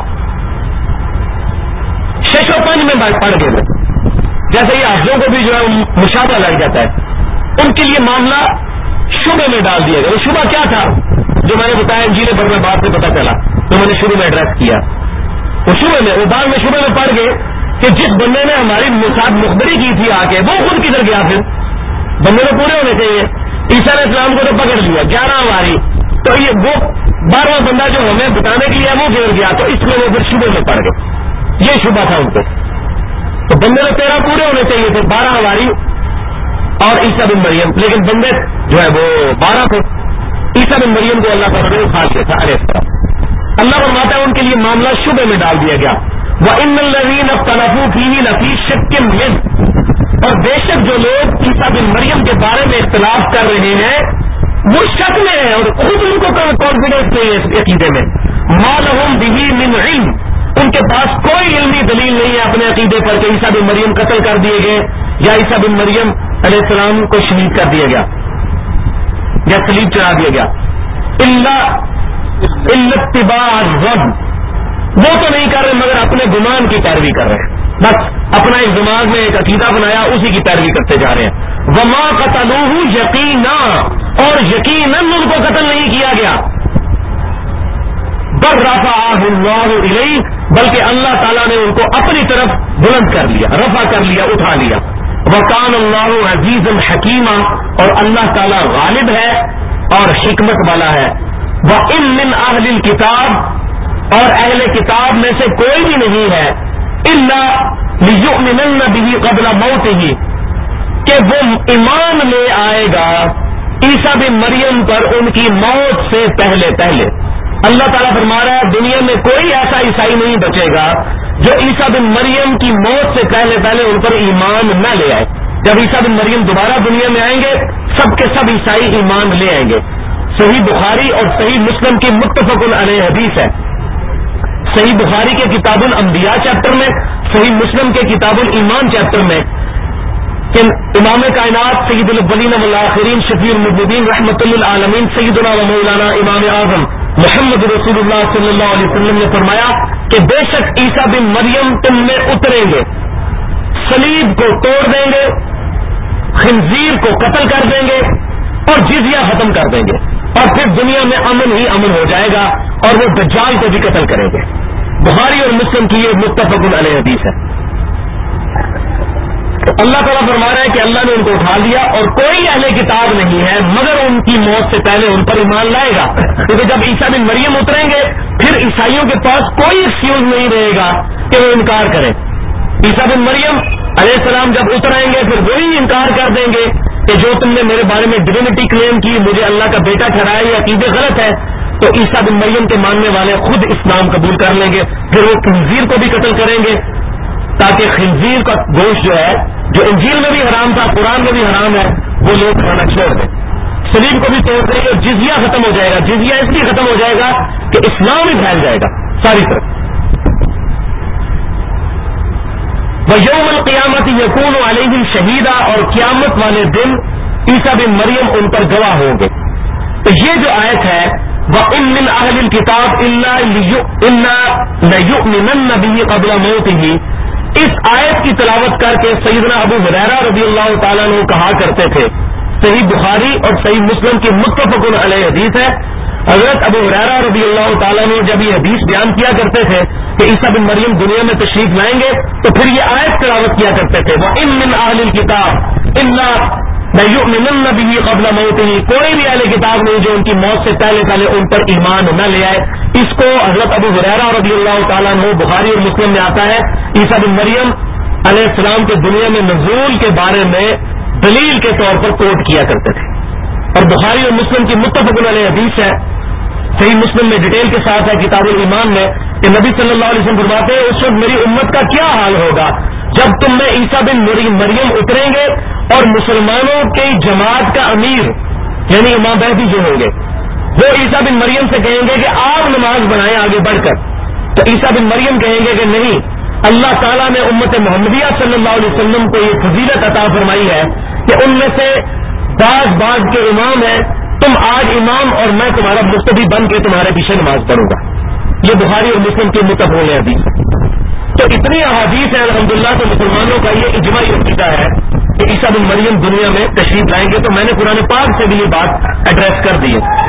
605 میں پڑھ گئے, جیسے یہ حافظوں کو بھی جو ہے مشابہ لگ جاتا ہے, ان کے لیے معاملہ شبہ میں ڈال دیا گیا. وہ شبہ کیا تھا جو میں نے بتایا انجیل بھر میں بات سے پتا چلا, تو میں نے شروع میں ایڈریس کیا. وہ شبہ میں, وہ بعد میں شبہ میں پڑھ گئے کہ جس بندے نے ہماری ساتھ مخبری کی تھی آ کے, وہ خود کدھر گیا, پھر بندے تو پورے ہونے چاہیے. عیسیٰ علیہ السلام کو تو پکڑ لیا 11 ہماری, تو یہ وہ 12واں بندہ جو ہمیں بتانے کے لیے وہ گر گیا, تو اس میں وہ پھر شبہ میں پڑ گئے. یہ شبہ تھا ان کو. تو بندے تو 13 پورے ہونے چاہیے تھے, 12 ہماری اور عیسیٰ بن مریم, لیکن بندے جو ہے وہ 12 تھے. عیسیٰ بن مریم کو اللہ تعالیٰ نے اٹھا لیا تھا علیہ السلام. اللہ فرماتا ہے ان کے لیے معاملہ شبہ میں ڈال دیا گیا. وَإِنَّ الَّذِينَ اخْتَلَفُوا فِيهِ لَفِي شَكٍّ مِّنْهُ, اور بے شک جو لوگ عیسیٰ بن مریم کے بارے میں اختلاف کر رہے ہیں وہ شک میں ہیں اور خود ان کو کانفیڈنس نہیں ہے اس عقیدے میں. مَا لَهُم بِهِ مِنْ عِلْمٍ, ان کے پاس کوئی علمی دلیل نہیں ہے اپنے عقیدے پر کہ عیسیٰ بن مریم قتل کر دیے گئے یا عیسیٰ بن مریم علیہ السلام کو شہید کر دیا گیا یا صلیب چڑھا دیا گیا. الا اتباع الظن، وہ تو نہیں کر رہے مگر اپنے گمان کی پیروی کر رہے ہیں. بس اپنا ایک دماغ میں ایک عقیدہ بنایا، اسی کی پیروی کرتے جا رہے ہیں. وما قتلوہ یقینا، اور یقیناً ان کو قتل نہیں کیا گیا. بل رفعہ اللہ الیہ، بلکہ اللہ تعالیٰ نے ان کو اپنی طرف بلند کر لیا، رفع کر لیا، اٹھا لیا. وکان اللہ عزیزا حکیما، اور اللہ تعالیٰ غالب ہے اور حکمت والا ہے. وَإِن مِّنْ أَهْلِ الْكِتَابِ، اور اہل کتاب میں سے کوئی بھی نہیں ہے إِلَّا لِيُؤْمِنَنَّ بِهِ قَبْلَ مَوْتِهِ، کہ وہ ایمان لے آئے گا عیسیٰ بن مریم پر ان کی موت سے پہلے پہلے. اللہ تعالیٰ فرما رہا ہے دنیا میں کوئی ایسا عیسائی نہیں بچے گا جو عیسیٰ بن مریم کی موت سے پہلے پہلے ان پر ایمان نہ لے آئے. جب عیسیٰ بن مریم دوبارہ دنیا میں آئیں گے سب کے سب عیسائی ایمان لے آئیں گے. صحیح بخاری اور صحیح مسلم کی متفق علیہ حدیث ہے. صحیح بخاری کے کتاب الانبیاء چیپٹر میں، صحیح مسلم کے کتاب الایمان چیپٹر میں کہ امام کائنات سید الاولین والآخرین شفیع المذنبین رحمۃ للعالمین سیدنا و مولانا امام اعظم محمد رسول اللہ صلی اللہ علیہ وسلم نے فرمایا کہ بے شک عیسیٰ بن مریم تم میں اتریں گے، صلیب کو توڑ دیں گے، خنزیر کو قتل کر دیں گے اور جزیہ ختم کر دیں گے، اور پھر دنیا میں امن ہی امن ہو جائے گا اور وہ دجال کو بھی قتل کریں گے. بخاری اور مسلم کی یہ متفق علیہ حدیث ہے. تو اللہ تعالیٰ فرما رہا ہے کہ اللہ نے ان کو اٹھا لیا اور کوئی اہل کتاب نہیں ہے مگر ان کی موت سے پہلے ان پر ایمان لائے گا. کیونکہ جب عیسیٰ بن مریم اتریں گے پھر عیسائیوں کے پاس کوئی ایکسکیوز نہیں رہے گا کہ وہ انکار کریں. عیسیٰ بن مریم علیہ السلام جب اترائیں گے پھر وہی انکار کر دیں گے کہ جو تم نے میرے بارے میں ڈیوینٹی کلیم کی، مجھے اللہ کا بیٹا ٹھہرایا، یہ عقیدے غلط ہے. تو عیسیٰ بن مریم کے ماننے والے خود اسلام قبول کر لیں گے. پھر وہ خنزیر کو بھی قتل کریں گے تاکہ خنزیر کا گوشت جو ہے جو انجیل میں بھی حرام تھا، قرآن میں بھی حرام ہے، وہ لوگ کھانا چھوڑ دیں. صلیب کو بھی توڑ دیں گے، جزیہ ختم ہو جائے گا. جزیہ اس لیے ختم ہو جائے گا کہ اسلام ہی پھیل جائے گا ساری طرف. وَيَوْمَ الْقِيَامَةِ يَكُونُ عَلَيْهِمْ شَهِيدًا، اور قیامت والے دن عیسیٰ بن مریم ان پر گواہ ہوں گے. تو یہ جو آیت ہے وَإِن مِّنْ أَهْلِ الْكِتَابِ إِلَّا لَيُؤْمِنَنَّ بِهِ قَبْلَ مَوْتِهِ، اس آیت کی تلاوت کر کے سیدنا ابو ہریرہ رضی اللہ تعالیٰ عنہ کہا کرتے تھے. صحیح بخاری اور صحیح مسلم کی متفق علیہ حدیث ہے. حضرت ابو ہریرہ رضی اللہ تعالیٰ عنہ جب یہ حدیث بیان کیا کرتے تھے کہ عیسیٰ بن مریم دنیا میں تشریف لائیں گے تو پھر یہ آیت تلاوت کیا کرتے تھے وَإِن مِّنْ أَهْلِ الْكِتَابِ إِلَّا لَيُؤْمِنَنَّ بِهِ قَبْلَ مَوْتِهِ، کوئی بھی اہل کتاب نہیں جو ان کی موت سے پہلے پہلے ان پر ایمان نہ لے آئے. اس کو حضرت ابو ہریرہ رضی اللہ تعالیٰ عنہ بخاری اور مسلم میں آتا ہے عیسیٰ بن مریم علیہ السلام کے دنیا میں نزول کے بارے میں دلیل کے طور پر کوٹ کیا کرتے تھے. اور بخاری اور مسلم کی متفق علیہ حدیث ہے، صحیح مسلم میں ڈیٹیل کے ساتھ ہے کتاب الایمان میں کہ نبی صلی اللہ علیہ وسلم فرماتے ہیں اس وقت میری امت کا کیا حال ہوگا جب تم میں عیسیٰ بن مریم اتریں گے اور مسلمانوں کی جماعت کا امیر یعنی امام مہدی جو ہوں گے وہ عیسیٰ بن مریم سے کہیں گے کہ آپ نماز بنائیں آگے بڑھ کر. تو عیسیٰ بن مریم کہیں گے کہ نہیں، اللہ تعالیٰ نے امت محمدیہ صلی اللہ علیہ وسلم کو یہ فضیلت عطا فرمائی ہے کہ ان میں سے بعض کے امام ہیں، تم آج امام اور میں تمہارا مقتدی بن کے تمہارے پیچھے نماز پڑھوں گا. یہ بخاری اور مسلم کی متفق حدیث. تو اتنی احادیث ہے الحمدللہ تو مسلمانوں کا یہ اجماعی عقیدہ ہے کہ عیسیٰ بن مریم دنیا میں تشریف لائیں گے. تو میں نے قرآن پاک سے بھی یہ بات ایڈریس کر دی ہے.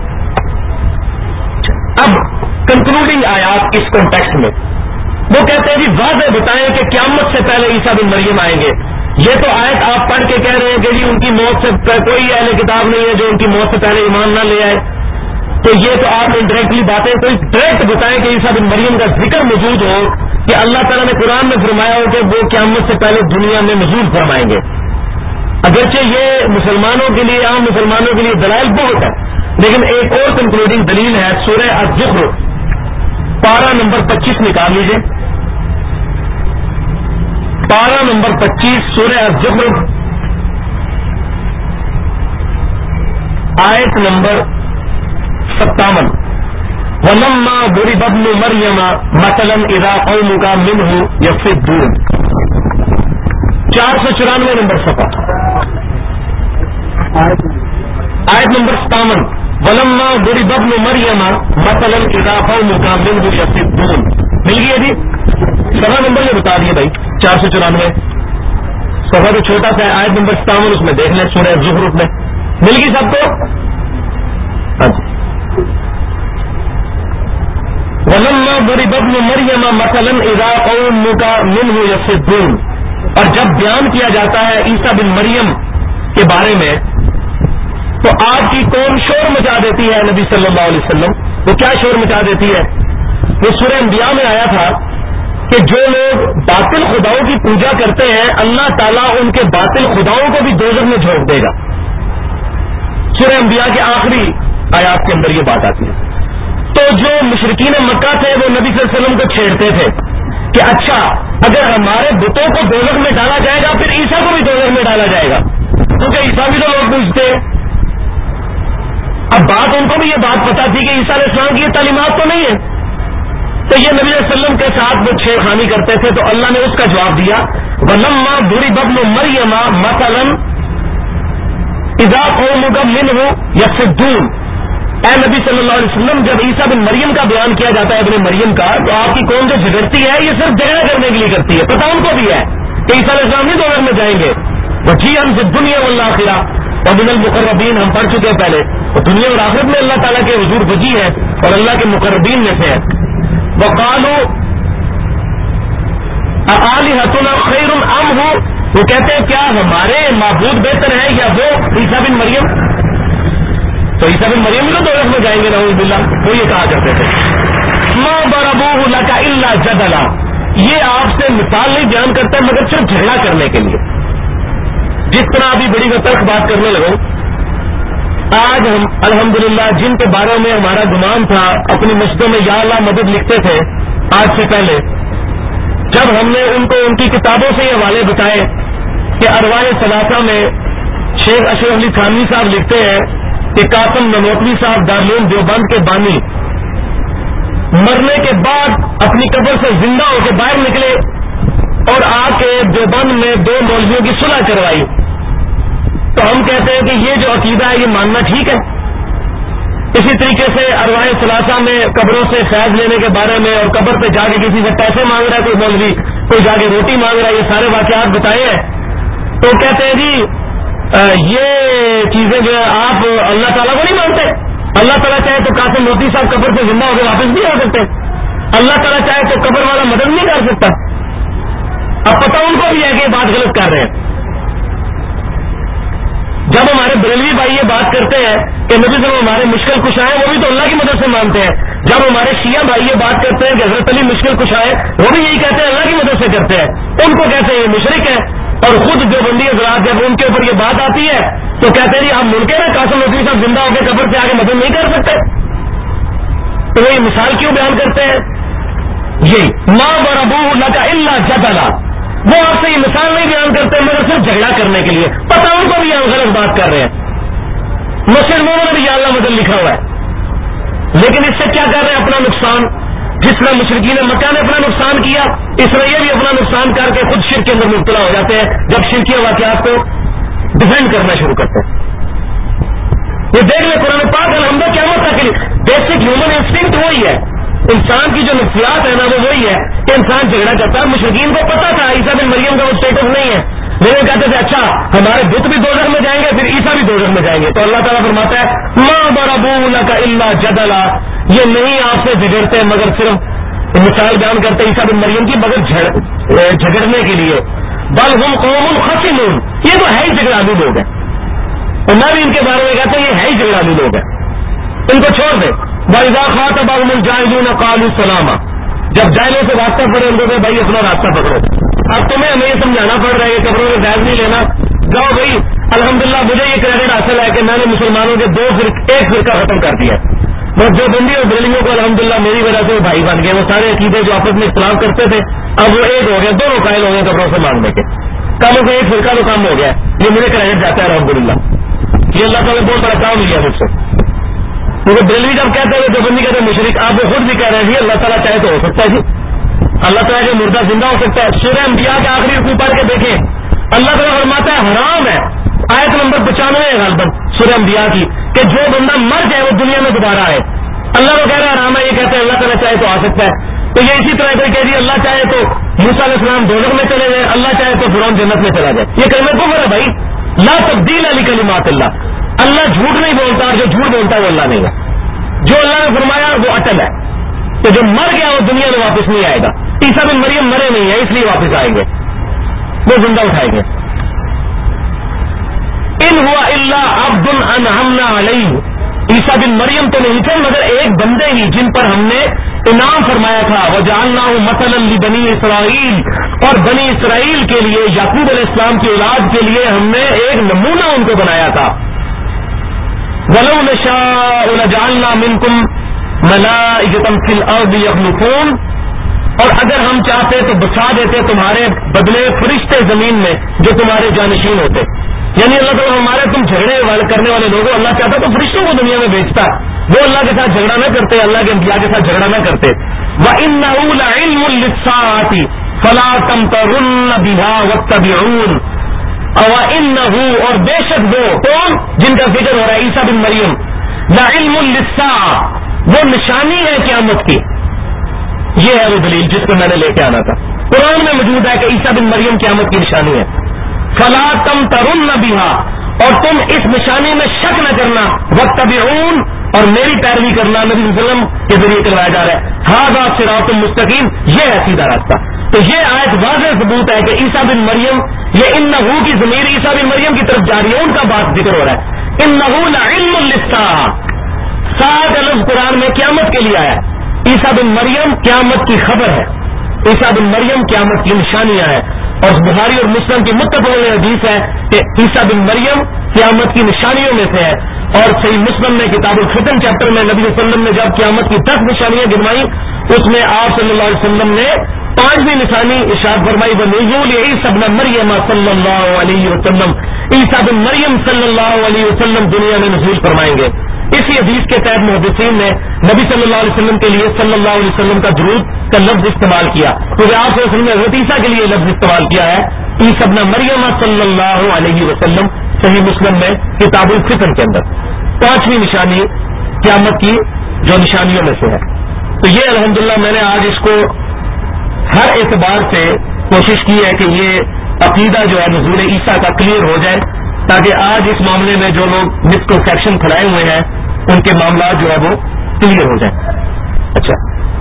اب کنکلوڈنگ آیات اس کانٹیکسٹ میں وہ کہتے ہیں جی واضح بتائیں کہ قیامت سے پہلے عیسیٰ بن مریم آئیں گے. یہ تو آیت آپ پڑھ کے کہہ رہے ہیں کہ جی ان کی موت سے کوئی اہل کتاب نہیں ہے جو ان کی موت سے پہلے ایمان نہ لے آئے. تو یہ تو آپ انڈائریکٹلی باتیں کوئی ڈائریکٹ بتائیں کہ عیسیٰ بن مریم کا ذکر موجود ہو کہ اللہ تعالیٰ نے قرآن میں فرمایا ہو کہ وہ قیامت سے پہلے دنیا میں نزول فرمائیں گے. اگرچہ یہ مسلمانوں کے لیے عام مسلمانوں کے لیے دلائل بہت ہے، لیکن ایک اور کنکلوڈنگ دلیل ہے سورہ الزخرف پارہ نمبر 25 نکال لیجئے. پارہ نمبر 25 سورہ الزخرف آیت نمبر 57. وَلَمَّا ضُرِبَ ابْنُ مَرْيَمَ مَثَلًا إِذَا قَوْمُكَ مِنْهُ يَصِدُّونَ 494 نمبر صفحہ، آیت نمبر 57 وَلَمَّا ضُرِبَ ابْنُ مَرْيَمَ مَثَلًا إِذَا قَوْمُكَ مِنْهُ يَصِدُّونَ. مل گئی جی؟ صفحہ نمبر یہ بتا دیے بھائی 494. صفحہ تو چھوٹا سا ہے، آیت نمبر 57 اس میں دیکھ لیں، سورہ زخرف میں. مل گئی سب کو؟ ہاں جی. وَلَمَّا ضُرِبَ ابْنُ مَرْيَمَ مَثَلًا إِذَا قَوْمُكَ مِنْهُ يَصِدُّونَ. اور جب بیان کیا جاتا ہے عیسیٰ بن مریم کے بارے میں تو آپ کی قوم شور مچا دیتی ہے. نبی صلی اللہ علیہ وسلم وہ کیا شور مچا دیتی ہے؟ وہ سورہ انبیاء میں آیا تھا کہ جو لوگ باطل خداؤں کی پوجا کرتے ہیں اللہ تعالیٰ ان کے باطل خداؤں کو بھی دوزخ میں جھونک دے گا. سورہ انبیاء کے آخری آیات کے اندر یہ بات آتی ہے. تو جو مشرکین مکہ تھے وہ نبی صلی اللہ علیہ وسلم کو چھیڑتے تھے کہ اچھا اگر ہمارے بتوں کو دوزخ میں ڈالا جائے گا پھر عیسیٰ کو بھی دوزخ میں ڈالا جائے گا، کیونکہ عیسیٰ بھی تو لوگ پوچھتے ہیں. اب بات ان کو بھی یہ بات پتا تھی کہ عیسیٰ علیہ السلام کی یہ تعلیمات تو نہیں ہے، تو یہ نبی علیہ وسلم کے ساتھ وہ چھیڑ خانی کرتے تھے. تو اللہ نے اس کا جواب دیا وَلَمَّا ضُرِبَ ابْنُ مَرْيَمَ مَثَلًا إِذَا قَوْمُكَ مِنْهُ يَصِدُّونَ. اے نبی صلی اللہ علیہ وسلم جب عیسیٰ بن مریم کا بیان کیا جاتا ہے ابن مریم کا تو آپ کی قوم جو جھگڑتی ہے یہ صرف جھگڑا کرنے کے لیے کرتی ہے. پتہ ان کو بھی ہے کہ عیسیٰ علیہ السلام نہیں دوزخ میں جائیں گے. وَجِيعًا فِي الدُّنْيَا وَالْآخِرَةِ وَمِنَ الْمُقَرَّبِينَ ہم پڑھ چکے پہلے، اور دنیا اور آخرت میں اللہ تعالیٰ کے حضور وجی ہے اور اللہ کے مقربین میں سے ہے. وَقَالُوا أَآلِهَتُنَا خَيْرٌ أَمْ هُوَ، وہ کہتے ہیں کیا ہمارے معبود بہتر ہے یا وہ عیسیٰ بن مریم؟ تو عیسیٰ بن مریم بھی تو دوزخ میں جائیں گے نعوذ باللہ. وہ یہ کہا کرتے تھے مَا ضَرَبُوهُ لَكَ إِلَّا جَدَلًا. یہ آپ سے مثال نہیں بیان کرتا مگر صرف جھگڑا کرنے کے لیے. جس طرح ابھی بڑی تلخ بات کرنے لگوں، آج ہم الحمدللہ جن کے بارے میں ہمارا گمان تھا اپنی مسجدوں میں یا اللہ مدد لکھتے تھے، آج سے پہلے جب ہم نے ان کو ان کی کتابوں سے یہ حوالے بتائے کہ ارواح ثلاثہ میں شیخ اشرف علی تھانوی صاحب لکھتے ہیں کہ قاسم ننوتوی صاحب دارالعلوم دیوبند کے بانی مرنے کے بعد اپنی قبر سے زندہ ہو کے باہر نکلے اور آ کے دیوبند میں 2 مولویوں کی صلح کروائی. تو ہم کہتے ہیں کہ یہ جو عقیدہ ہے یہ ماننا ٹھیک ہے. اسی طریقے سے ارواح ثلاثہ میں قبروں سے فیض لینے کے بارے میں اور قبر پہ جا کے کسی سے پیسے مانگ رہا ہے کوئی مولوی، کوئی جا کے روٹی مانگ رہا ہے، یہ سارے واقعات بتائے ہیں. تو کہتے ہیں جی یہ چیزیں جو ہے آپ اللہ تعالیٰ کو نہیں مانتے. اللہ تعالیٰ چاہے تو قاسم ننوتوی صاحب قبر سے زندہ ہو کے واپس نہیں آ سکتے. اللہ تعالیٰ چاہے تو قبر والا مدد نہیں کر سکتا. اب پتہ ان کو بھی ہے کہ یہ بات غلط کر رہے ہیں. جب ہمارے بریلوی بھائی یہ بات کرتے ہیں کہ نبی صلی اللہ علیہ وسلم ہمارے مشکل کشا ہے، وہ بھی تو اللہ کی مدد سے مانتے ہیں. جب ہمارے شیعہ بھائی یہ بات کرتے ہیں کہ حضرت علی مشکل کشا ہے، وہ بھی یہی کہتے ہیں اللہ کی مدد سے کرتے ہیں. ان کو کہتے ہیں یہ مشرک ہے. اور خود جو بندی حضرات جب ان کے اوپر یہ بات آتی ہے تو کہتے ہیں جی آپ منکر ہیں، قاسم ننوتوی صاحب زندہ ہو کے قبر سے آگے مدد نہیں کر سکتے. تو وہ یہ مثال کیوں بیان کرتے ہیں؟ یہی مَا ضَرَبُوهُ لَكَ إِلَّا جَدَلًا. وہ آپ سے یہ مثال نہیں بیان کرتے مگر صرف جھگڑا کرنے کے لیے. پتہ ان کو بھی ہم غلط بات کر رہے ہیں. مسلمانوں میں بھی یا اللہ مدد لکھا ہوا ہے، لیکن اس سے کیا کر رہے ہیں؟ اپنا نقصان. جس طرح مشرکین مکہ نے اپنا نقصان کیا، اس طرح یہ بھی اپنا نقصان کر کے خود شرک کے اندر مبتلا ہو جاتے ہیں جب شرکی واقعات کو ڈیفینڈ کرنا شروع کرتے ہیں. یہ دیکھ لیں قرآن پاک الحمد قیامت تک بیسک ہیومن انسٹنکٹ وہی ہے. انسان کی جو نفسیات ہے نا وہ وہی ہے کہ انسان جھگڑا کرتا ہے. مشرکین کو پتا تھا عیسیٰ بن مریم کا وہ اسٹیٹس نہیں ہے، لیکن کہتے تھے اچھا ہمارے بت بھی دوزخ میں جائیں گے پھر عیسیٰ بھی دوزخ میں جائیں گے. تو اللہ تعالیٰ فرماتا ہے مَا ضَرَبُوهُ لَكَ إِلَّا جَدَلًا. یہ نہیں آپ سے جھگڑتے مگر صرف مثال بیان کرتے عیسیٰ بن مریم کی مگر جھگڑنے کے لیے. بل ہم قوم خصمون. یہ تو ہے ہی جھگڑالو لوگ ہیں، اور میں بھی ان کے بارے میں کہتا ہوں یہ ہے ہی جھگڑالو لوگ ہیں. ان کو چھوڑ دیں. وَإِذَا خَاطَبَهُمُ الْجَاهِلُونَ قَالُوا سَلَامًا. جب جاہلوں سے واسطہ پڑے ان کو کہ بھائی اپنا راستہ پکڑو. اب تمہیں ہمیں یہ سمجھانا پڑ رہا ہے کہ قبروں میں فیض نہیں لینا. جاؤ بھائی الحمدللہ مجھے یہ کریڈٹ حاصل ہے کہ میں نے مسلمانوں کے ایک فرقہ ختم کر دیا. وہ جو بندی اور بریلیوں کو الحمدللہ میری وجہ سے وہ بھائی بن گئے. وہ سارے عقیدے جو آپس میں اختلاف کرتے تھے اب وہ ایک ہو گئے، دونوں قائل ہو گئے قبروں سے مانگنے کے. کاموں کا ایک فرقہ تو کام ہو گیا. یہ مجھے کریڈٹ جاتا ہے الحمدللہ. یہ اللہ تعالیٰ نے بہت بڑا کام لیا مجھ سے. کیونکہ بریلوی جب کہتے ہیں دیوبندی کہتے ہیں مشرک، آپ وہ خود بھی کہہ رہے ہیں اللہ تعالیٰ چاہے تو ہو سکتا ہے جی، اللہ تعالیٰ کے مردہ زندہ ہو سکتا ہے. سورہ انبیاء کے آخری رکوع پڑھ کے دیکھیں، اللہ تعالیٰ فرماتا ہے حرام ہے، آیت نمبر 95 ہے غالباً سورہ انبیاء کی، کہ جو بندہ مر جائے وہ دنیا میں دوبارہ آئے. اللہ کو کہہ رہا ہے حرام ہے، یہ کہتے ہیں اللہ تعالیٰ چاہے تو آ سکتا ہے. تو یہ اسی طرح کوئی کہ جی اللہ چاہے تو موسیٰ علیہ السلام دوزخ میں چلے جائیں، اللہ چاہے تو فرعون جنت میں چلا جائے. یہ کلمہ کفر ہے بھائی. لا تبدیل لکلمات اللہ، اللہ جھوٹ نہیں بولتا، اور جو جھوٹ بولتا ہے وہ اللہ نہیں ہے. جو اللہ نے فرمایا وہ اٹل ہے. تو جو مر گیا وہ دنیا میں واپس نہیں آئے گا. عیسیٰ بن مریم مرے نہیں ہے اس لیے واپس آئیں گے، وہ زندہ اٹھائیں گے. ان ہوا الا عبد انعمنا علیہ، عیسیٰ بن مریم تو نہیں تھے مگر ایک بندے ہی جن پر ہم نے انعام فرمایا تھا. وجعلناہ مثلا لبنی اسرائیل، اور بنی اسرائیل کے لیے، یعقوب علیہ السلام کی اولاد کے لیے ہم نے ایک نمونہ ان کو بنایا تھا. ولو نشاء لجعلنا منکم ملائکۃ فی الارض یخلفون، اور اگر ہم چاہتے تو بسا دیتے تمہارے بدلے فرشتے زمین میں جو تمہارے جانشین ہوتے. یعنی اللہ تعالیٰ ہمارے تم جھگڑے کرنے والے لوگوں، اللہ چاہتا تو فرشتوں کو دنیا میں بھیجتا، وہ اللہ کے ساتھ جھگڑا نہ کرتے، اللہ کے انبیاء کے ساتھ جھگڑا نہ کرتے. وَإِنَّهُ لَعِلْمٌ لِّلسَّاعَةِ فَلَا تَمْتَرُنَّ بِهَا وَاتَّبِعُونِ. وَإِنَّهُ، اور بے شک وہ کون جن کا ذکر ہو رہا ہے عیسیٰ بن مریم، لَعِلْمٌ لِّلسَّاعَةِ، وہ نشانی ہے قیامت کی. یہ ہے وہ دلیل جس کو میں نے لے کے آنا تھا. قرآن میں موجود ہے کہ عیسیٰ بن مریم قیامت کی نشانی ہے. فلا تمترن بها، اور تم اس نشانی میں شک نہ کرنا. واتبعون، اور میری پیروی کرنا. نبی صلی اللہ علیہ وسلم کے ذریعے کروایا جا رہا ہے. ھذا صراط مستقیم، یہ ہے سیدھا راستہ. تو یہ آیت واضح ثبوت ہے کہ عیسیٰ بن مریم، یہ انہو کی ضمیر عیسیٰ بن مریم کی طرف جاری ہے، ان کا بات ذکر ہو رہا ہے. انہو لعلم للساعة، ساعة کا لفظ قرآن میں قیامت کے لیے آیا ہے. عیسیٰ بن مریم قیامت کی خبر ہے، عیسیٰ بن مریم قیامت کی نشانیاں ہیں. اور بخاری اور مسلم کی متفق حدیث ہے کہ عیسیٰ بن مریم قیامت کی نشانیوں میں سے ہے. اور صحیح مسلم میں کتاب الفتن چیپٹر میں نبی صلی اللہ علیہ وسلم نے جب قیامت کی 10 نشانیاں گنوائی، اس میں آپ صلی اللہ علیہ وسلم نے 5ویں نشانی ارشاد فرمائی، بنزول عیسیٰ ابن مریم صلی اللہ علیہ وسلم، عیسیٰ بن مریم صلی اللہ علیہ وسلم دنیا میں نزول فرمائیں گے. اسی حدیث کے تحت محدثین نے نبی صلی اللہ علیہ وسلم کے لیے صلی اللہ علیہ وسلم کا درود کا لفظ استعمال کیا، کیونکہ آپ صلی اللہ علیہ وسلم نے حضرت عیسیٰ کے لیے لفظ استعمال کیا ہے، عیسیٰ ابن مریم صلی اللہ علیہ وسلم. صحیح مسلم میں کتاب الفتن کے اندر 5ویں نشانی قیامت کی جو نشانیوں میں سے ہے. تو یہ الحمدللہ میں نے آج اس کو ہر اعتبار سے کوشش کی ہے کہ یہ عقیدہ جو ہے نزول عیسیٰ کا کلیئر ہو جائے، تاکہ آج اس معاملے میں جو لوگ مسکنسیپشن پھیلائے ہوئے ہیں ان کے معاملات جو ہے وہ کلیئر ہو جائیں. اچھا،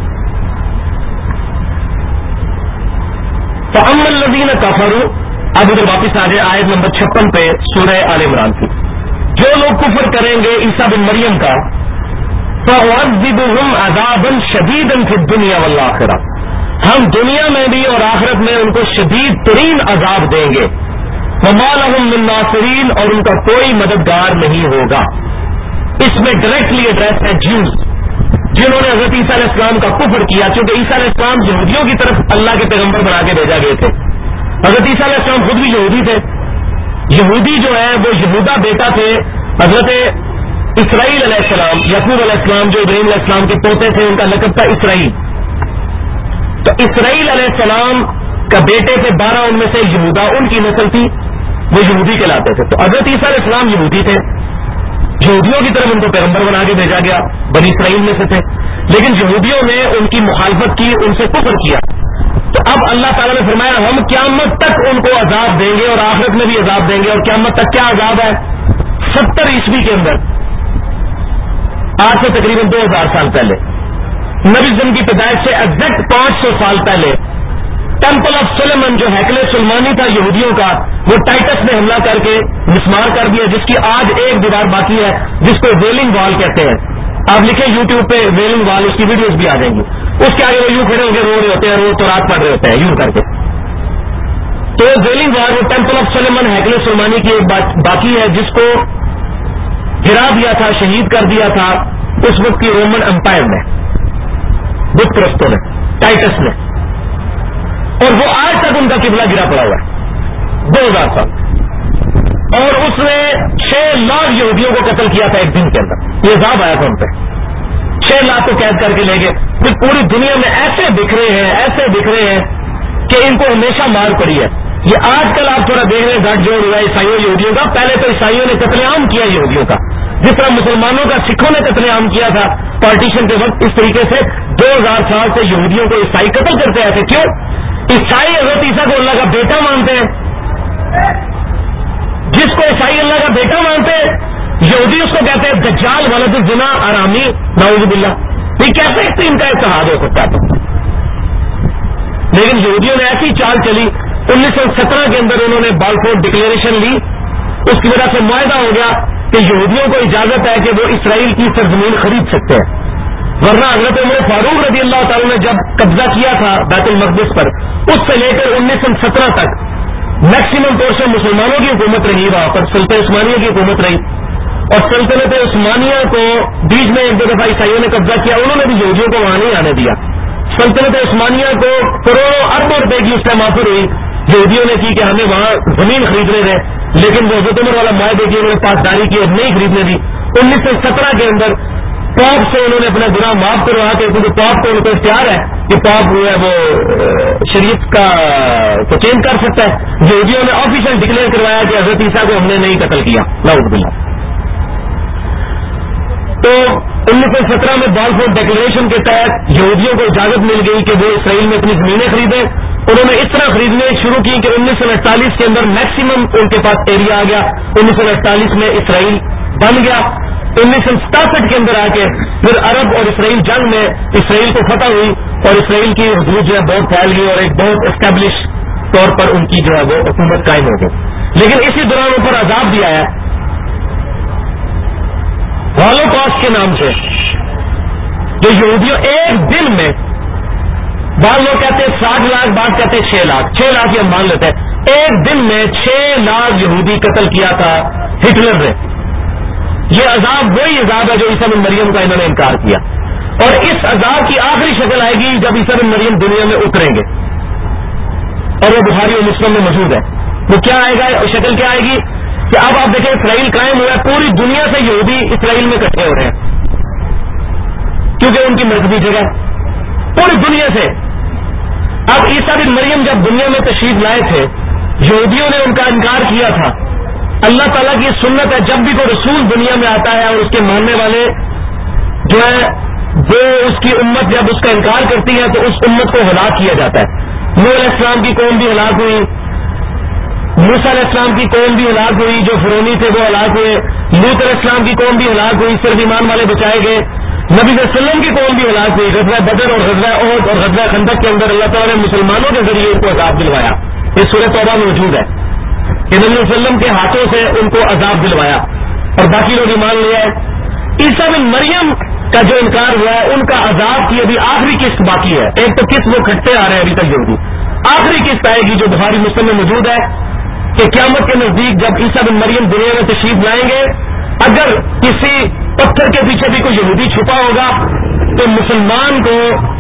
تو ام الذین کفروا، اب ادھر واپس آ جائے آیت نمبر 56 پہ سورہ آل عمران کی. جو لوگ کفر کریں گے عیسیٰ بن مریم کا، فَأُعَذِّبُهُمْ عَذَابًا شَدِيدًا فِي الدُّنْيَا وَالْآخِرَةِ، ہم دنیا میں بھی اور آخرت میں ان کو شدید ترین عذاب دیں گے. وَمَا لَهُم مِّن نَاصِرِينَ، اور ان کا کوئی مددگار نہیں ہوگا. اس میں ڈائریکٹلی ایڈریس ہے جیوز، جنہوں نے حضرت عیسیٰ علیہ السلام کا کفر کیا، کیونکہ عیسیٰ علیہ السلام یہودیوں کی طرف اللہ کے پیغمبر بنا کے بھیجا گئے تھے. حضرت عیسیٰ علیہ السلام خود بھی یہودی تھے. یہودی جو ہے وہ یہودا بیٹا تھے حضرت اسرائیل علیہ السلام، یعقوب علیہ السلام جو ابراہیم علیہ السلام کے پوتے تھے، ان کا لقب تھا اسرائیل. تو اسرائیل علیہ السلام کا بیٹے تھے 12، ان میں سے یہودا ان کی نسل تھی، وہ یہودی کہلاتے تھے. تو حضرت عیسیٰ علیہ السلام یہودی تھے، یہودیوں کی طرف ان کو پیغمبر بنا کے بھیجا گیا، بنی اسرائیل میں سے تھے. لیکن یہودیوں نے ان کی مخالفت کی، ان سے کفر کیا. تو اب اللہ تعالیٰ نے فرمایا ہم قیامت تک ان کو عذاب دیں گے اور آخرت میں بھی عذاب دیں گے. اور قیامت تک کیا عذاب ہے؟ 70 عیسوی کے اندر، آج سے تقریباً 2000 سال پہلے، نبی اسلام کی پیدائش سے ایگزیکٹ 500 سال پہلے، ٹیمپل آف سلیمان جو ہیکل سلیمانی تھا یہودیوں کا، وہ ٹائٹس نے حملہ کر کے مسمار کر دیا، جس کی آج ایک دیوار باقی ہے جس کو ویلنگ وال کہتے ہیں. آپ لکھیں یوٹیوب پہ ویلنگ وال، اس کی ویڈیوز بھی آ جائیں گی. اس کے آگے وہ یوں کھڑے ہو کے رو رہے ہوتے ہیں، رو تو رات پڑھ رہے ہوتے ہیں یوں کر کے. تو ویلنگ وال وہ ٹیمپل آف سلیمان ہیکل سلیمانی کی ایک باقی ہے جس کو گرا دیا تھا، شہید کر دیا تھا اس وقت کی رومن امپائر نے، بت پرستوں نے، ٹائٹس نے. اور وہ آج تک ان کا قبلہ گرا پڑا ہوا ہے 2000 سال. اور اس نے 6 لاکھ یہودیوں کو قتل کیا تھا ایک دن کے اندر. یہ عذاب آیا تھا ان پہ. 6 لاکھ کو قید کر کے لے گئے. پھر پوری دنیا میں ایسے بکھرے ہیں کہ ان کو ہمیشہ مار پڑی ہے. یہ آج کل آپ تھوڑا دیکھ رہے ہیں گھٹ جوڑ ہوا ہے عیسائیوں یہودیوں کا. پہلے تو عیسائیوں نے قتل عام کیا یہودیوں کا, جس طرح مسلمانوں کا سکھوں نے قتل عام کیا تھا پارٹیشن کے وقت. اس طریقے سے 2000 سال سے یہودیوں کو عیسائی قتل کرتے آئے تھے. کیوں؟ عیسائی حضرت عیسیٰ کو اللہ کا بیٹا مانتے ہیں. جس کو عیسائی اللہ کا بیٹا مانتے ہیں, یہودی اس کو کہتے ہیں دجال ولد الزنا آرامی نعوذ باللہ. یہ کیسے ان کا اتحاد ہو سکتا ہے؟ لیکن یہودیوں نے ایسی چال چلی. 1917 کے اندر انہوں نے بالفور ڈکلیریشن لی. اس کی وجہ سے معاہدہ ہو گیا کہ یہودیوں کو اجازت ہے کہ وہ اسرائیل کی سرزمین خرید سکتے ہیں. ورنہ حضرت عمر فاروق رضی اللہ تعالیٰ نے جب قبضہ کیا تھا بیت المقدس پر, اس سے لے کر 1917 تک میکسیمم پورشن مسلمانوں کی حکومت رہی. وہاں پر سلطنت عثمانیہ کی حکومت رہی, اور سلطنت عثمانیہ کو بیچ میں 1-2 دفعہ عیسائیوں نے قبضہ کیا. انہوں نے بھی یہودیوں کو وہاں نہیں آنے دیا. سلطنت عثمانیہ کو کروڑوں اربوں روپے کی اس ٹائم آفر ہوئی یہودیوں نے کی کہ ہمیں وہاں زمین خریدنے دیں, لیکن وہ حضرت عمر والا معاہدے کی انہوں نے پاسداری کی اور نہیں خریدنے دی. 1917 کے اندر پاپ سے انہوں نے اپنا گناہ معاف کروا کے, کیونکہ پاپ کو ان کو اختیار ہے کہ پاپ جو ہے وہ شریعت کا کو چینج کر سکتا ہے. یہودیوں نے آفیشل ڈکلیئر کروایا کہ حضرت عیسیٰ کو ہم نے نہیں قتل کیا نعوذ باللہ. تو 1917 میں بالفور ڈکلیریشن کے تحت یہودیوں کو اجازت مل گئی کہ وہ اسرائیل میں اپنی زمینیں خریدیں. انہوں نے اس طرح خریدنے شروع کی کہ 1948 کے اندر میکسیمم ان کے پاس ایریا آ گیا. 1948 میں اسرائیل بن گیا. 1967 کے اندر آ کے پھر عرب اور اسرائیل جنگ میں اسرائیل کو فتح ہوئی اور اسرائیل کی حدود جو ہے بہت پھیل گئی اور ایک بہت اسٹیبلش طور پر ان کی جو ہے وہ حکومت قائم ہو گئی. لیکن اسی دوران ان پر عذاب بھی آیا ہولوکاسٹ کے نام سے. جو یہودیوں ایک دن میں, بعض لوگ کہتے ہیں 60 لاکھ, بعض کہتے ہیں 6 لاکھ, 6 لاکھ یہ ہم مان لیتے ہیں, ایک دن میں 6 لاکھ یہودی قتل کیا تھا ہٹلر نے. یہ عذاب وہی عذاب ہے جو عیسیٰ بن مریم کا انہوں نے انکار کیا, اور اس عذاب کی آخری شکل آئے گی جب عیسیٰ بن مریم دنیا میں اتریں گے, اور وہ بخاری اور مسلم میں موجود ہے. وہ کیا آئے گا, شکل کیا آئے گی کہ اب آپ دیکھیں اسرائیل قائم ہوا ہے, پوری دنیا سے یہودی اسرائیل میں اکٹھے ہو رہے ہیں کیونکہ ان کی مذہبی جگہ پوری دنیا سے. اب عیسیٰ بن مریم جب دنیا میں تشریف لائے تھے, یہودیوں نے ان کا انکار کیا تھا. اللہ تعالیٰ کی سنت ہے جب بھی کوئی رسول دنیا میں آتا ہے اور اس کے ماننے والے جو ہے وہ اس کی امت جب اس کا انکار کرتی ہے تو اس امت کو ہلاک کیا جاتا ہے. نوح علیہ السلام کی قوم بھی ہلاک ہوئی, موسیٰ علیہ السلام کی قوم بھی ہلاک ہوئی, جو فرعونی تھے وہ ہلاک ہوئے, لوط علیہ السلام کی قوم بھی ہلاک ہوئی, صرف ایمان والے بچائے گئے, نبی صلی اللہ علیہ وسلم کی قوم بھی ہلاک ہوئی. غزوہ بدر اور غزوہ احد اور غزوہ خندق کے اندر اللہ تعالیٰ نے مسلمانوں کے ذریعے ان کو عذاب دلوایا. یہ سورہ توبہ میں موجود ہے کہ نبی صلی اللہ علیہ وسلم کے ہاتھوں سے ان کو عذاب دلوایا اور باقی لوگ ایمان لے آئے. عیسیٰ بن مریم کا جو انکار ہوا ہے ان کا عذاب کی ابھی آخری قسط باقی ہے. ایک تو قسط وہ کھٹتے آ رہے ہیں ابھی تک یہودی, آخری قسط آئے گی جو بخاری مسلم میں موجود ہے کہ قیامت کے نزدیک جب عیسیٰ بن مریم دنیا میں تشریف لائیں گے, اگر کسی پتھر کے پیچھے بھی کوئی یہودی چھپا ہوگا تو مسلمان کو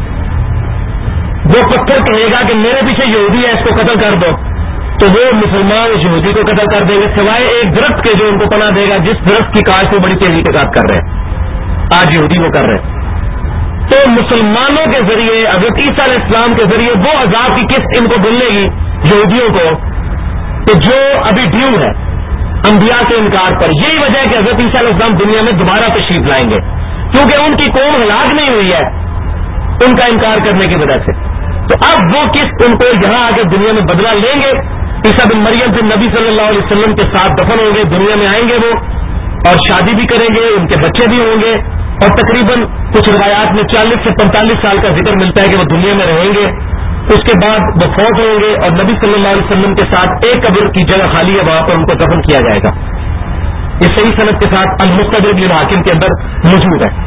وہ پتھر کہے گا کہ میرے پیچھے یہودی ہے, اس کو قتل کر دو, تو وہ مسلمان اس یہودی کو قتل کر دیں گے سوائے ایک درخت کے جو ان کو پناہ دے گا, جس درخت کی کاٹ کو بڑی تیزی کے ساتھ کر رہے ہیں آج یہودی وہ کر رہے ہیں. تو مسلمانوں کے ذریعے حضرت عیسیٰ علیہ السلام کے ذریعے وہ عذاب کی قسط ان کو ملے گی یہودیوں کو کہ جو ابھی ڈیو ہے انبیاء کے انکار پر. یہی وجہ ہے کہ حضرت عیسیٰ علیہ السلام دنیا میں دوبارہ تشریف لائیں گے کیونکہ ان کی قوم ہلاک نہیں ہوئی ہے ان کا انکار کرنے کی وجہ سے. تو اب وہ قسط ان کو یہاں آ کے دنیا میں بدلا لیں گے. عیسیٰ بن مریم پھر نبی صلی اللہ علیہ وسلم کے ساتھ دفن ہوں گے, دنیا میں آئیں گے وہ اور شادی بھی کریں گے, ان کے بچے بھی ہوں گے, اور تقریباً کچھ روایات میں 40 سے 45 سال کا ذکر ملتا ہے کہ وہ دنیا میں رہیں گے. اس کے بعد وہ فوت ہوں گے اور نبی صلی اللہ علیہ وسلم کے ساتھ ایک قبر کی جگہ خالی ہے, وہاں پر ان کو دفن کیا جائے گا. یہ صحیح سند کے ساتھ المستدرک للحاکم کے اندر موجود ہے.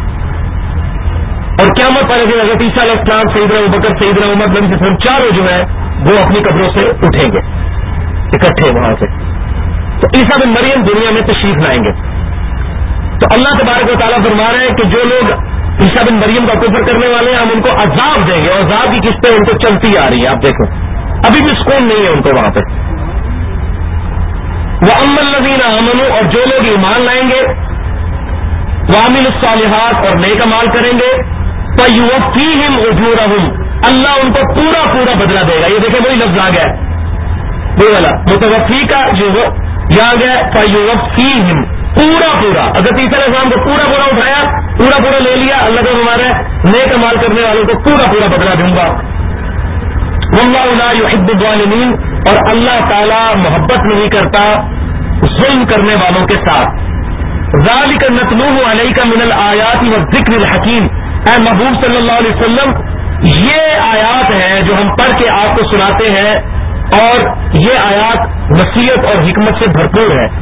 اور قیامت پر حضرت عیسیٰ علیہ السلام, سیدنا ابوبکر, سیدنا عمر, نبی صلی اللہ علیہ وسلم چاروں جو ہے وہ اپنی قبروں سے اٹھیں گے اکٹھے وہاں سے. تو عیسیٰ بن مریم دنیا میں تشریف لائیں گے. تو اللہ تبارک و تعالیٰ فرما رہے ہیں کہ جو لوگ عیسیٰ بن مریم کا کفر کرنے والے ہیں ہم ان کو عذاب دیں گے, اور عذاب کی قسطیں ان کو چلتی آ رہی ہے. آپ دیکھو ابھی بھی سکون نہیں ہے ان کو وہاں پہ. وَأَمَّا الَّذِينَ آمَنُوا، اور جو لوگ ایمان لائیں گے، وَعَمِلُوا الصَّالِحَاتِ، اور نیک اعمال کریں گے، فَيُوَفِّيهِمْ أُجُورَهُمْ، اللہ ان کو پورا پورا بدلہ دے گا. یہ دیکھیں وہی لفظ آ گیا ہے وہ والا متوفی کا جو وہ یہاں گیا فَيُوَفِّيهِمْ، پورا پورا. اگر عیسیٰ علیہ السلام کو پورا پورا اٹھایا، پورا پورا لے لیا، اللہ کا ہمارا نیک اعمال کرنے والوں کو پورا پورا بدلہ دوں گا. وَاللَّهُ لَا يُحِبُّ الظَّالِمِينَ، اور اللہ تعالی محبت نہیں کرتا ظلم کرنے والوں کے ساتھ. ذَلِكَ نَتْلُوهُ عَلَيْكَ مِنَ الْآيَاتِ وَالذِّكْرِ الْحَكِيمِ، اے محبوب صلی اللہ علیہ وسلم، یہ آیات ہیں جو ہم پڑھ کے آپ کو سناتے ہیں، اور یہ آیات نصیحت اور حکمت سے بھرپور ہے.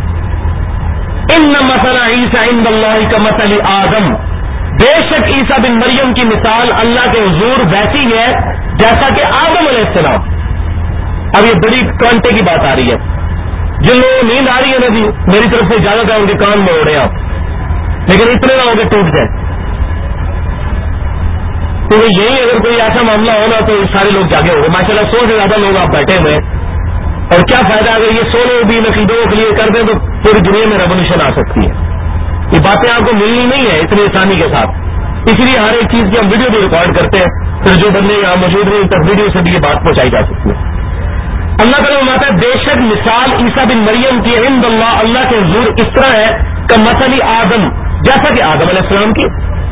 ان مثل عیسیٰ عند اللہ کمثل آدم، بے شک عیسیٰ بن مریم کی مثال اللہ کے حضور ویسی ہے جیسا کہ آدم علیہ السلام. اب یہ بڑی کانٹے کی بات آ رہی ہے. جن لوگوں کو نیند آ رہی ہے نا جی، میری طرف سے اجازت ہے ان کے کان میں اوڑے آپ، لیکن اتنے نہ ہو کے ٹوٹ جائے. تو یہی اگر کوئی ایسا معاملہ ہونا تو سارے لوگ جاگے ہو گئے. ماشاء اللہ 100 سے زیادہ لوگ آپ بیٹھے ہوئے، اور کیا فائدہ اگر یہ 100 لوگ بھی عقیدوں کے لیے کر دیں تو پوری دنیا میں ریولیوشن آ سکتی ہے. یہ باتیں آپ کو ملنی نہیں ہے اتنی آسانی کے ساتھ. اس لیے ہر ایک چیز کی ہم ویڈیو بھی ریکارڈ کرتے ہیں، پھر جو بندے یہاں موجود ہیں تب ویڈیو سے بھی یہ بات پہنچائی جا سکتی ہے. اللہ تعالیٰ فرماتا ہے بے شک مثال عیسیٰ بن مریم کی عند اللہ، اللہ کے حضور اس طرح ہے کہ مثل آدم، جیسا کہ آدم علیہ السلام کی.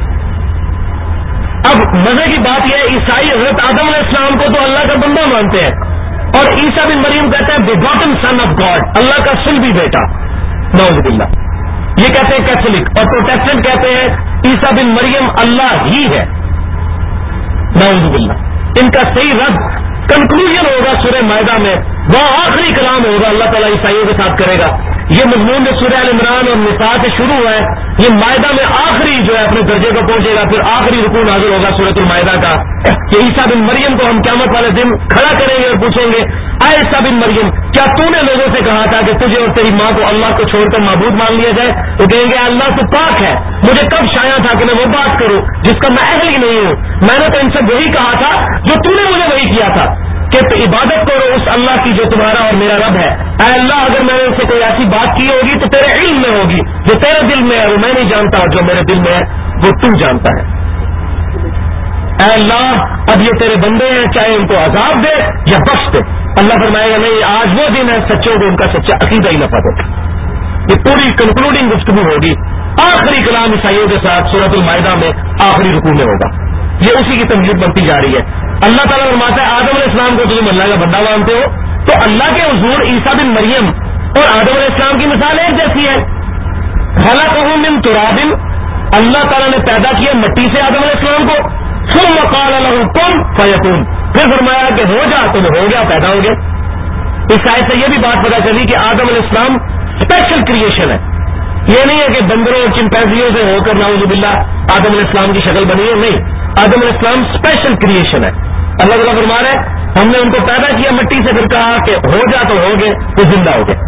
اب مزے کی بات یہ ہے، عیسائی حضرت آدم علیہ السلام کو تو اللہ کا بندہ مانتے ہیں، اور عیسیٰ بن مریم کہتے ہیں بیگاٹن سن آف گاڈ، اللہ کا صلبی بیٹا. نعوذ باللہ. یہ کہتے ہیں کیتھولک، اور پروٹیسٹنٹ کہتے ہیں عیسیٰ بن مریم اللہ ہی ہے. نعوذ باللہ. ان کا صحیح رد کنکلوژن ہوگا سورہ مائدہ میں، وہ آخری کلام ہوگا اللہ تعالیٰ عیسائیوں کے ساتھ کرے گا. یہ مضمون جو سورہ ال عمران اور نساء سے شروع ہوا ہے، یہ مائدہ میں آخری جو ہے اپنے درجے کو پہنچے گا. پھر آخری رکوع نازل ہوگا سورۃ المائدہ کا کہ عیسیٰ بن مریم کو ہم قیامت والے دن کھڑا کریں گے اور پوچھیں گے اے عیسیٰ بن مریم، کیا تو نے لوگوں سے کہا تھا کہ تجھے اور تیری ماں کو اللہ کو چھوڑ کر معبود مان لیا جائے؟ تو کہیں گے اللہ تو پاک ہے، مجھے کب شایع تھا کہ میں وہ بات کروں جس کا میں اہل ہی نہیں ہوں. میں نے تو ان سے وہی کہا تھا جو تو نے مجھے وہی کیا تھا کہ عبادت کرو اس اللہ کی جو تمہارا اور میرا رب ہے. اے اللہ، اگر میں نے ان سے کوئی ایسی بات کی ہوگی تو تیرے علم میں ہوگی، جو تیرے دل میں ہے وہ میں نہیں جانتا، اور جو میرے دل میں ہے وہ تو جانتا ہے. اے اللہ، اب یہ تیرے بندے ہیں، چاہے ان کو عذاب دے یا بخش دے. اللہ فرمائے گا نہیں، آج وہ دن ہے سچوں کو ان کا سچا عقیدہ ہی نہ پتا. یہ پوری کنکلوڈنگ گفتگو ہوگی، آخری کلام عیسائیوں کے ساتھ سورۃ المائدہ میں آخری رکوع میں ہوگا. یہ اسی کی تمجید بنتی جا رہی ہے. اللہ تعالیٰ فرماتا ہے آدم علیہ السلام کو تم اللہ کا بندہ مانتے ہو، تو اللہ کے حضور عیسیٰ بن مریم اور آدم علیہ السلام کی مثال ایک جیسی ہے. خلقہ من تراب، اللہ تعالیٰ نے پیدا کیا مٹی سے آدم علیہ السلام کو، ثم قال له کن فیکون، پھر فرمایا کہ ہو جا تو ہو گیا، پیدا ہو گیا. اس آیت سے یہ بھی بات پتا چلی کہ آدم علیہ السلام اسپیشل کریشن ہے. یہ نہیں ہے کہ بندروں اور چمپینزیوں سے ہو کر نعوذ باللہ آدم علیہ السلام کی شکل بنی ہے. نہیں، آدم علیہ السلام اسپیشل کریشن ہے. اللہ تعالیٰ فرما رہے ہیں ہم نے ان کو پیدا کیا مٹی سے، پھر کہا کہ ہو جا تو ہو گئے، وہ زندہ ہو گئے.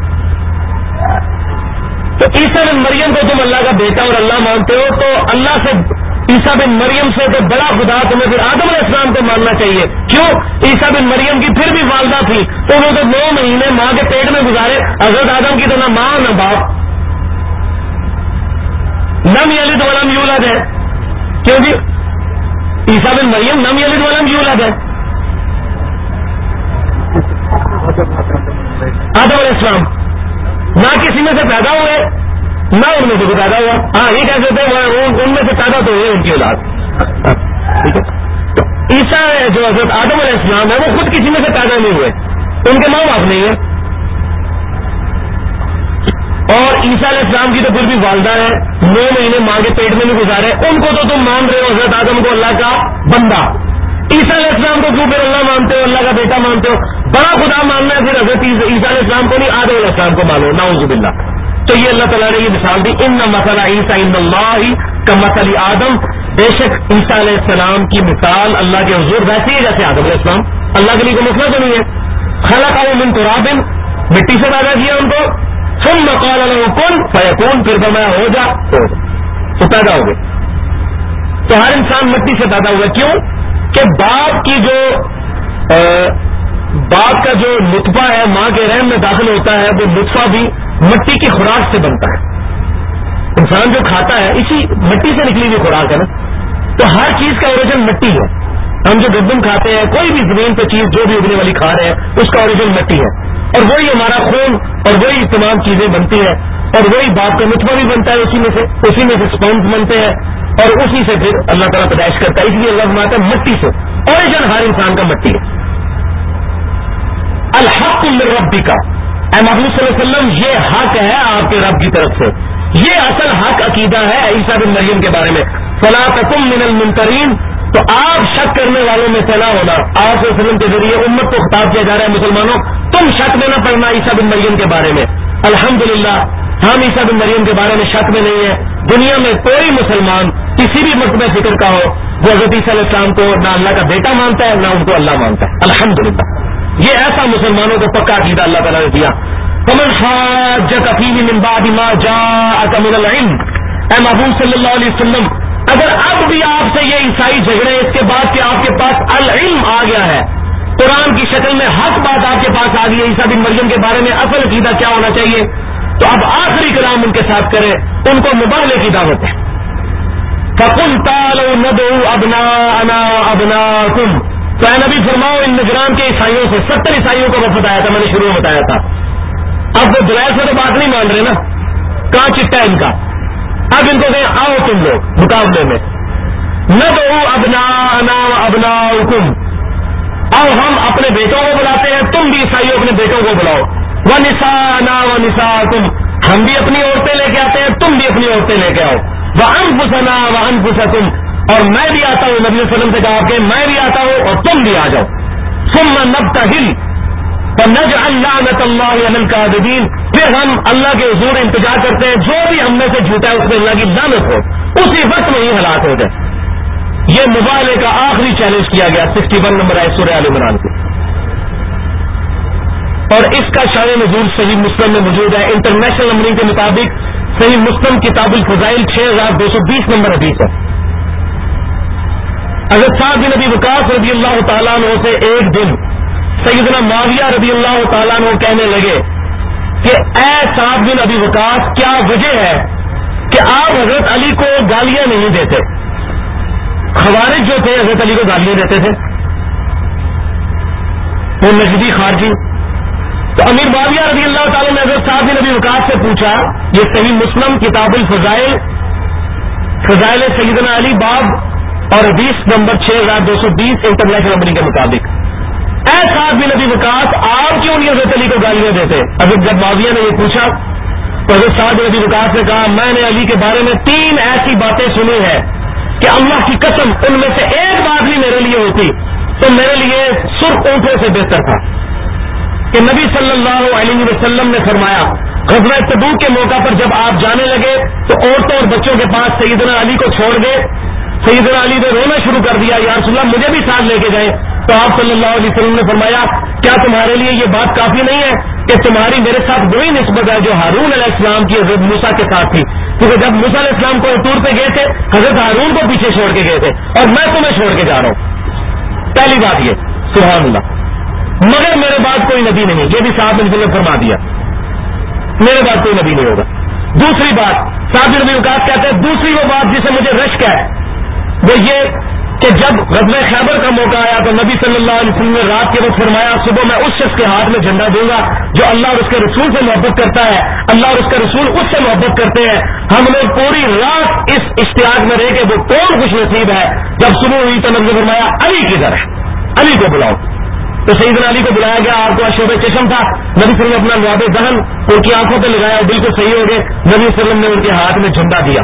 تو عیسیٰ بن مریم کو تم اللہ کا بیٹا اور اللہ مانتے ہو، تو اللہ سے، عیسیٰ بن مریم سے تو بڑا خدا تمہیں پھر آدم علیہ السلام کو ماننا چاہیے. کیوں؟ عیسیٰ بن مریم کی پھر بھی والدہ تھی، تو وہ تو 9 مہینے ماں کے پیٹ میں گزارے. حضرت آدم کی تو نہ ماں نہ باپ، لم یلد ولم یولد ہے. کیوں جی؟ عیسیٰ بن مریم لم یلد ولم یولد ہے. آدم علیہ السلام نہ کسی میں سے پیدا ہوئے نہ ان میں سے پیدا ہوا. ہاں یہ کہہ سکتے ہیں ان میں سے پیدا تو ہوئے ان کی اولاد. ٹھیک ہے، تو عیسیٰ جو حضرت آدم علیہ السلام ہے وہ خود کسی میں سے پیدا نہیں ہوئے، ان کے ماں باپ نہیں ہے. اور عیسیٰ علیہ السلام کی تو پھر بھی والدہ ہے، 9 مہینے ماں کے پیٹ میں نہیں گزارے. ان کو تو تم مان رہے ہو حضرت آدم کو اللہ کا بندہ. عیسیٰ علیہ السلام کو کیوں پھر اللہ مانتے ہو، اللہ کا بیٹا مانتے ہو؟ بڑا خدا ماننا ہے پھر حضرت عیسیٰ علیہ السلام کو نہیں، آدم علیہ السلام کو مانو. نعوذ باللہ. تو یہ اللہ تعالیٰ نے یہ مثال دی، ان مثل عیسیٰ عند اللہ کمثل آدم، بے شک عیسیٰ علیہ السلام کی مثال اللہ کے حضور ویسی ہے جیسے آدم علیہ السلام. اللہ کے لیے کوئی مسئلہ تو نہیں ہے. خلقہ من تراب، مٹی سے پیدا کیا ان کو، ثم قال له کن فیکون، پھر فرمایا ہو جا تو پیدا ہو گئے. تو ہر انسان مٹی سے پیدا ہوا. کیوں؟ کہ باپ کی جو باپ کا جو نطفہ ہے ماں کے رحم میں داخل ہوتا ہے وہ نطفہ بھی مٹی کی خوراک سے بنتا ہے. انسان جو کھاتا ہے اسی مٹی سے نکلی ہوئی خوراک ہے نا. تو ہر چیز کا اوریجن مٹی ہے. ہم جو گندم کھاتے ہیں کوئی بھی زمین پہ چیز جو بھی اگنے والی کھا رہے ہیں اس کا اوریجن مٹی ہے. اور وہی ہمارا خون اور وہی تمام چیزیں بنتی ہیں اور وہی باپ کا نطفہ بھی بنتا ہے اسی میں سے سپرمز بنتے ہیں اور اسی سے پھر اللہ تعالیٰ پیدائش کرتا ہے. اس لیے اللہ فرماتا ہے مٹی سے اوریجن ہر انسان کا مٹی ہے. الحق من ربک، اے محمود صلی اللہ علیہ وسلم یہ حق ہے آپ کے رب کی طرف سے. یہ اصل حق عقیدہ ہے عیسیٰ بن مریم کے بارے میں. فلا تکن من الممترین، تو آپ شک کرنے والوں میں سے نہ ہونا. آپ صلی اللہ علیہ وسلم کے ذریعے امت کو خطاب کیا جا رہا ہے مسلمانوں تم شک میں نہ پڑنا عیسیٰ بن مریم کے بارے میں. الحمدللہ ہم عیسیٰ بن مریم کے بارے میں شک میں نہیں ہے. دنیا میں کوئی مسلمان کسی بھی مرتبہ فکر کا ہو وہ حضرت عیسیٰ علیہ السلام کو نہ اللہ کا بیٹا مانتا ہے نہ ان کو اللہ مانتا ہے. الحمدللہ یہ ایسا مسلمانوں کو پکا عقیدہ اللہ تعالیٰ نے دیا. فمن حاجک فیہ من بعد ما جاءک من العلم، اے محبوب صلی اللہ علیہ وسلم اگر اب بھی آپ سے یہ عیسائی جھگڑے اس کے بعد کہ آپ کے پاس العلم آ گیا ہے، قرآن کی شکل میں حق بات آپ کے پاس آ گئی ہے عیسیٰ بن مریم کے بارے میں اصل عقیدہ کیا ہونا چاہیے، تو اب آخری کلام ان کے ساتھ کرے ان کو مباہلے کی دعوت ہے. فقل تعالوا ندعو ابناءنا ابناءکم، تو اے نبی فرماؤ ان نجران کے عیسائیوں سے 70 عیسائیوں کا وفد آیا تھا، میں نے شروع میں بتایا تھا. اب وہ دلائل سے تو بات نہیں مان رہے نا، کہاں چٹا ان کا. اب ان کو کہیں آؤ تم لوگ مقابلے میں، ندعو ابناءنا ابناءکم، اب ہم اپنے بیٹوں کو بلاتے ہیں تم بھی عیسائیوں اپنے بیٹوں کو بلاؤ. ونساءنا ونساءکم، ہم بھی اپنی عورتیں لے کے آتے ہیں تم بھی اپنی عورتیں لے کے آؤ. وانفسنا وانفسکم، اور میں بھی آتا ہوں، نبی صلی اللہ علیہ وسلم سے کہا کہ میں بھی آتا ہوں اور تم بھی آ جاؤ. ثم نبتہل فنجعل لعنت اللہ علی الکاذبین، پھر ہم اللہ کے حضور انتظار کرتے ہیں جو بھی ہم میں سے جھوٹا ہے اس میں اللہ کی لعنت ہو، اسی وقت میں ہی ہلاک ہو جائے. یہ مباہلے کا آخری چیلنج کیا گیا 61 نمبر ہے سورہ آل عمران کی، اور اس کا شان نزول صحیح مسلم میں موجود ہے. انٹرنیشنل نمبرنگ کے مطابق صحیح مسلم کتاب الفضائل 6220 نمبر حدیث ہے. حضرت سعد بن ابی وقاص رضی اللہ تعالیٰ عنہ سے ایک دن سیدنا معاویہ رضی اللہ تعالیٰ عنہ کہنے لگے کہ اے سعد بن ابی وقاص کیا وجہ ہے کہ آپ حضرت علی کو گالیاں نہیں دیتے. خوارج جو تھے حضرت علی کو گالیاں دیتے تھے، وہ نجدی خارجی. تو امیر معاویہ رضی اللہ تعالیٰ نے حضرت سعد بن ابی وقاص سے پوچھا، یہ صحیح مسلم کتاب الفضائل فضائل سیدنا علی باب اور حدیث نمبر 6220 انٹرنیشنل نمبرنگ کے مطابق، اے سعد بن ابی وقاص آپ کیوں نہیں حضرت علی کو گالیاں دیتے؟ حضرت جب معاویہ نے یہ پوچھا تو حضرت سعد بن ابی وقاص نے کہا میں نے علی کے بارے میں 3 ایسی باتیں سنی ہیں کہ اللہ کی قسم ان میں سے ایک بات بھی میرے لیے ہوتی تو میرے لیے سرخ اونٹوں سے بہتر تھا. کہ نبی صلی اللہ علیہ وسلم نے فرمایا غزوہ تبوک کے موقع پر جب آپ جانے لگے تو عورتوں اور بچوں کے پاس سیدنا علی کو چھوڑ گئے. سیدنا علی نے رونا شروع کر دیا، یا رسول اللہ مجھے بھی ساتھ لے کے جائیں. تو آپ صلی اللہ علیہ وسلم نے فرمایا کیا تمہارے لیے یہ بات کافی نہیں ہے کہ تمہاری میرے ساتھ وہی نسبت ہے جو ہارون علیہ السلام کی حضرت موسیٰ کے ساتھ تھی، کیونکہ جب موسیٰ علیہ السلام کو طور پہ گئے تھے حضرت ہارون کو پیچھے چھوڑ کے گئے تھے اور میں تمہیں چھوڑ کے جا رہا ہوں. پہلی بات یہ سبحان اللہ، مگر میرے بعد کوئی نبی نہیں، یہ بھی صاحب نے فرما دیا میرے بعد کوئی نبی نہیں ہوگا. دوسری بات صاحب نبی وقاص کہتے ہیں دوسری وہ بات جسے مجھے رشک ہے وہ یہ کہ جب غزوہ خیبر کا موقع آیا تو نبی صلی اللہ علیہ وسلم نے رات کے وقت فرمایا صبح میں اس شخص کے ہاتھ میں جھنڈا دوں گا جو اللہ اور اس کے رسول سے محبت کرتا ہے، اللہ اور اس کے رسول اس سے محبت کرتے ہیں. ہم لوگ پوری رات اس اشتیاق میں رہ کے وہ کون خوش نصیب ہے. جب صبح ہوئی تو نبی نے فرمایا علی کدھر ہے، علی کو بلاؤ. تو سیدنا علی کو بلایا گیا، آپ کو اشوب چشم تھا، نبی صلی اللہ علیہ وسلم اپنا لواب ذہن ان کی آنکھوں پہ لگایا، بالکل صحیح ہو گئے. نبی صلی اللہ علیہ وسلم نے ان کے ہاتھ میں جھنڈا دیا.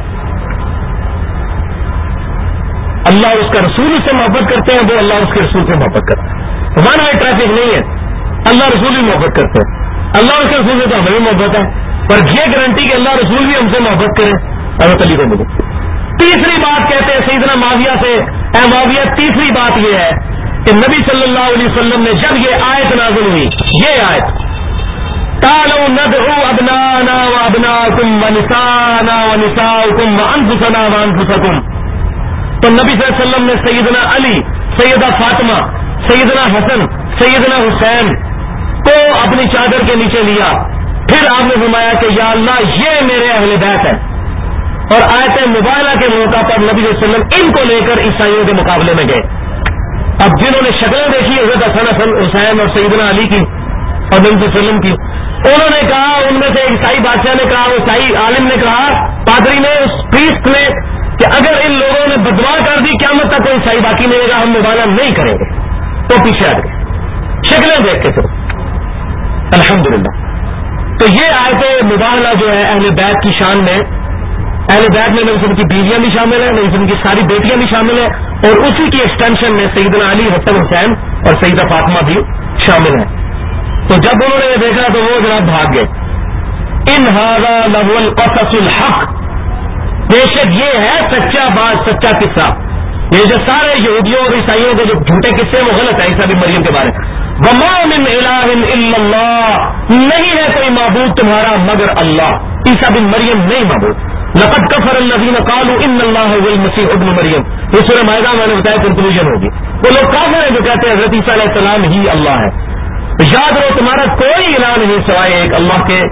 اللہ اور اس کا رسول اس سے محبت کرتے ہیں، وہ اللہ اور اس کے رسول سے محبت کرتے ہیں. ون وے ٹریفک نہیں ہے، اللہ رسول بھی محبت کرتے ہیں. اللہ اور اس کے رسول سے تو ہمیں بھی محبت ہے، پر یہ گارنٹی کہ اللہ رسول بھی ہم سے محبت کرے حضرت علی کو ملے. تیسری بات کہتے ہیں سیدنا معاویہ سے، اے معاویہ تیسری بات یہ ہے کہ نبی صلی اللہ علیہ وسلم نے جب یہ آیت نازل ہوئی، یہ آیت تعالوا ندعو ابنانا وابناکم ونساءنا ونساءکم وانفسنا وانفسکم، تو نبی صلی اللہ علیہ وسلم نے سیدنا علی، سیدہ فاطمہ، سیدنا حسن، سیدنا حسین کو اپنی چادر کے نیچے لیا. پھر آپ نے فرمایا کہ یا اللہ یہ میرے اہل بیت ہیں، اور آیت مبالغہ کے موقع پر نبی صلی اللہ علیہ وسلم ان کو لے کر عیسائیوں کے مقابلے میں گئے. اب جنہوں نے شکلیں دیکھی حضرت حسن حسین اور سیدنا علی کی اور نبی صلی اللہ علیہ وسلم کی، انہوں نے کہا، ان میں سے عیسائی بادشاہ نے کہا، عیسائی عالم نے کہا، پادری نے، اس پریسٹ نے، کہ اگر ان لوگوں نے بددعا کر دی قیامت تک کوئی عیسائی باقی نہیں رہے گا، ہم مبالغہ نہیں کریں گے. تو پیچھے ہٹ گئے شکلیں دیکھ کے. پھر الحمدللہ تو یہ آیت مبالغہ جو ہے اہل بیت کی شان میں، اہل بیت میں نبی صلی اللہ علیہ وسلم کی بیویاں بھی شامل ہیں، نبی صلی اللہ علیہ وسلم کی ساری بیٹیاں بھی شامل ہیں، اور اسی کی ایکسٹینشن میں سیدنا علی، حسن حسین اور سیدہ فاطمہ بھی شامل ہیں. تو جب انہوں نے یہ دیکھا تو وہ جناب بھاگ گئے. ان ھذا لہو القصص الحق، بے شک یہ ہے سچا بات، سچا قصہ. یہ جو سارے یہودیوں اور عیسائیوں کے جو جھوٹے قصے ہیں وہ غلط ہے عیسیٰ بن مریم کے بارے میں. وما من الہ الا اللہ، نہیں ہے کوئی معبود تمہارا مگر اللہ. عیسیٰ بن مریم نہیں معبود. لقد کفر الذین قالوا ان اللہ هو المسیح ابن مریم، یہ سورہ مائدہ میں نے بتایا کنکلوژن ہوگی. وہ لوگ کافر ہیں جو کہتے ہیں حضرت عیسیٰ علیہ السلام ہی اللہ ہے. یاد رہو تمہارا کوئی الہ نہیں سوائے ایک اللہ کے.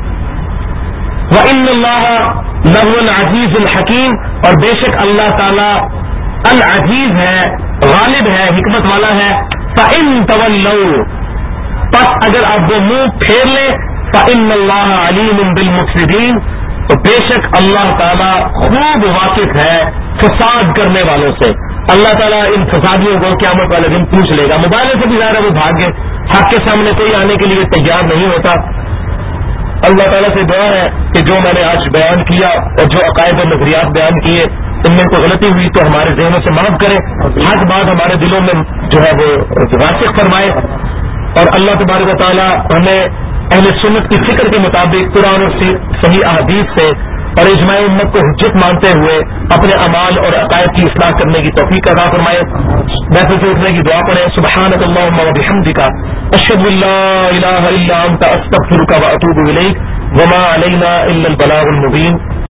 وان اللہ لہو العزیز الحکیم، اور بے شک اللہ تعالی العزیز ہے، غالب ہے، حکمت والا ہے. فإن تولوا، پس اگر آپ وہ منہ پھیر لیں، فإن اللہ علیم بالمفسدین، تو بے شک اللہ تعالیٰ خوب واقف ہے فساد کرنے والوں سے. اللہ تعالیٰ ان فسادیوں کو قیامت والے دن پوچھ لے گا. موبائل سے بھی ظاہر ہے وہ بھاگ گئے، حق کے سامنے کوئی آنے کے لیے تیار نہیں ہوتا. اللہ تعالیٰ سے دعا ہے کہ جو میں نے آج بیان کیا اور جو عقائد و نظریات بیان کیے ان میں کوئی غلطی ہوئی تو ہمارے ذہنوں سے معاف کرے. حق بات ہمارے دلوں میں جو ہے وہ راسخ فرمائے، اور اللہ تبارک و تعالیٰ ہمیں اہل سنت کی فکر کے مطابق قرآن اور صحیح احادیث سے اور اجماع امت کو حجت مانتے ہوئے اپنے اعمال اور عقائد کی اصلاح کرنے کی توفیق عطا فرمائے. بیٹھے سے اٹھنے کی دعا پڑھیں. سبحانک اللہم وبحمدک، اشہد ان لا الہ الا انت، استغفرک واتوب الیک، وما علینا الا البلاغ المبین.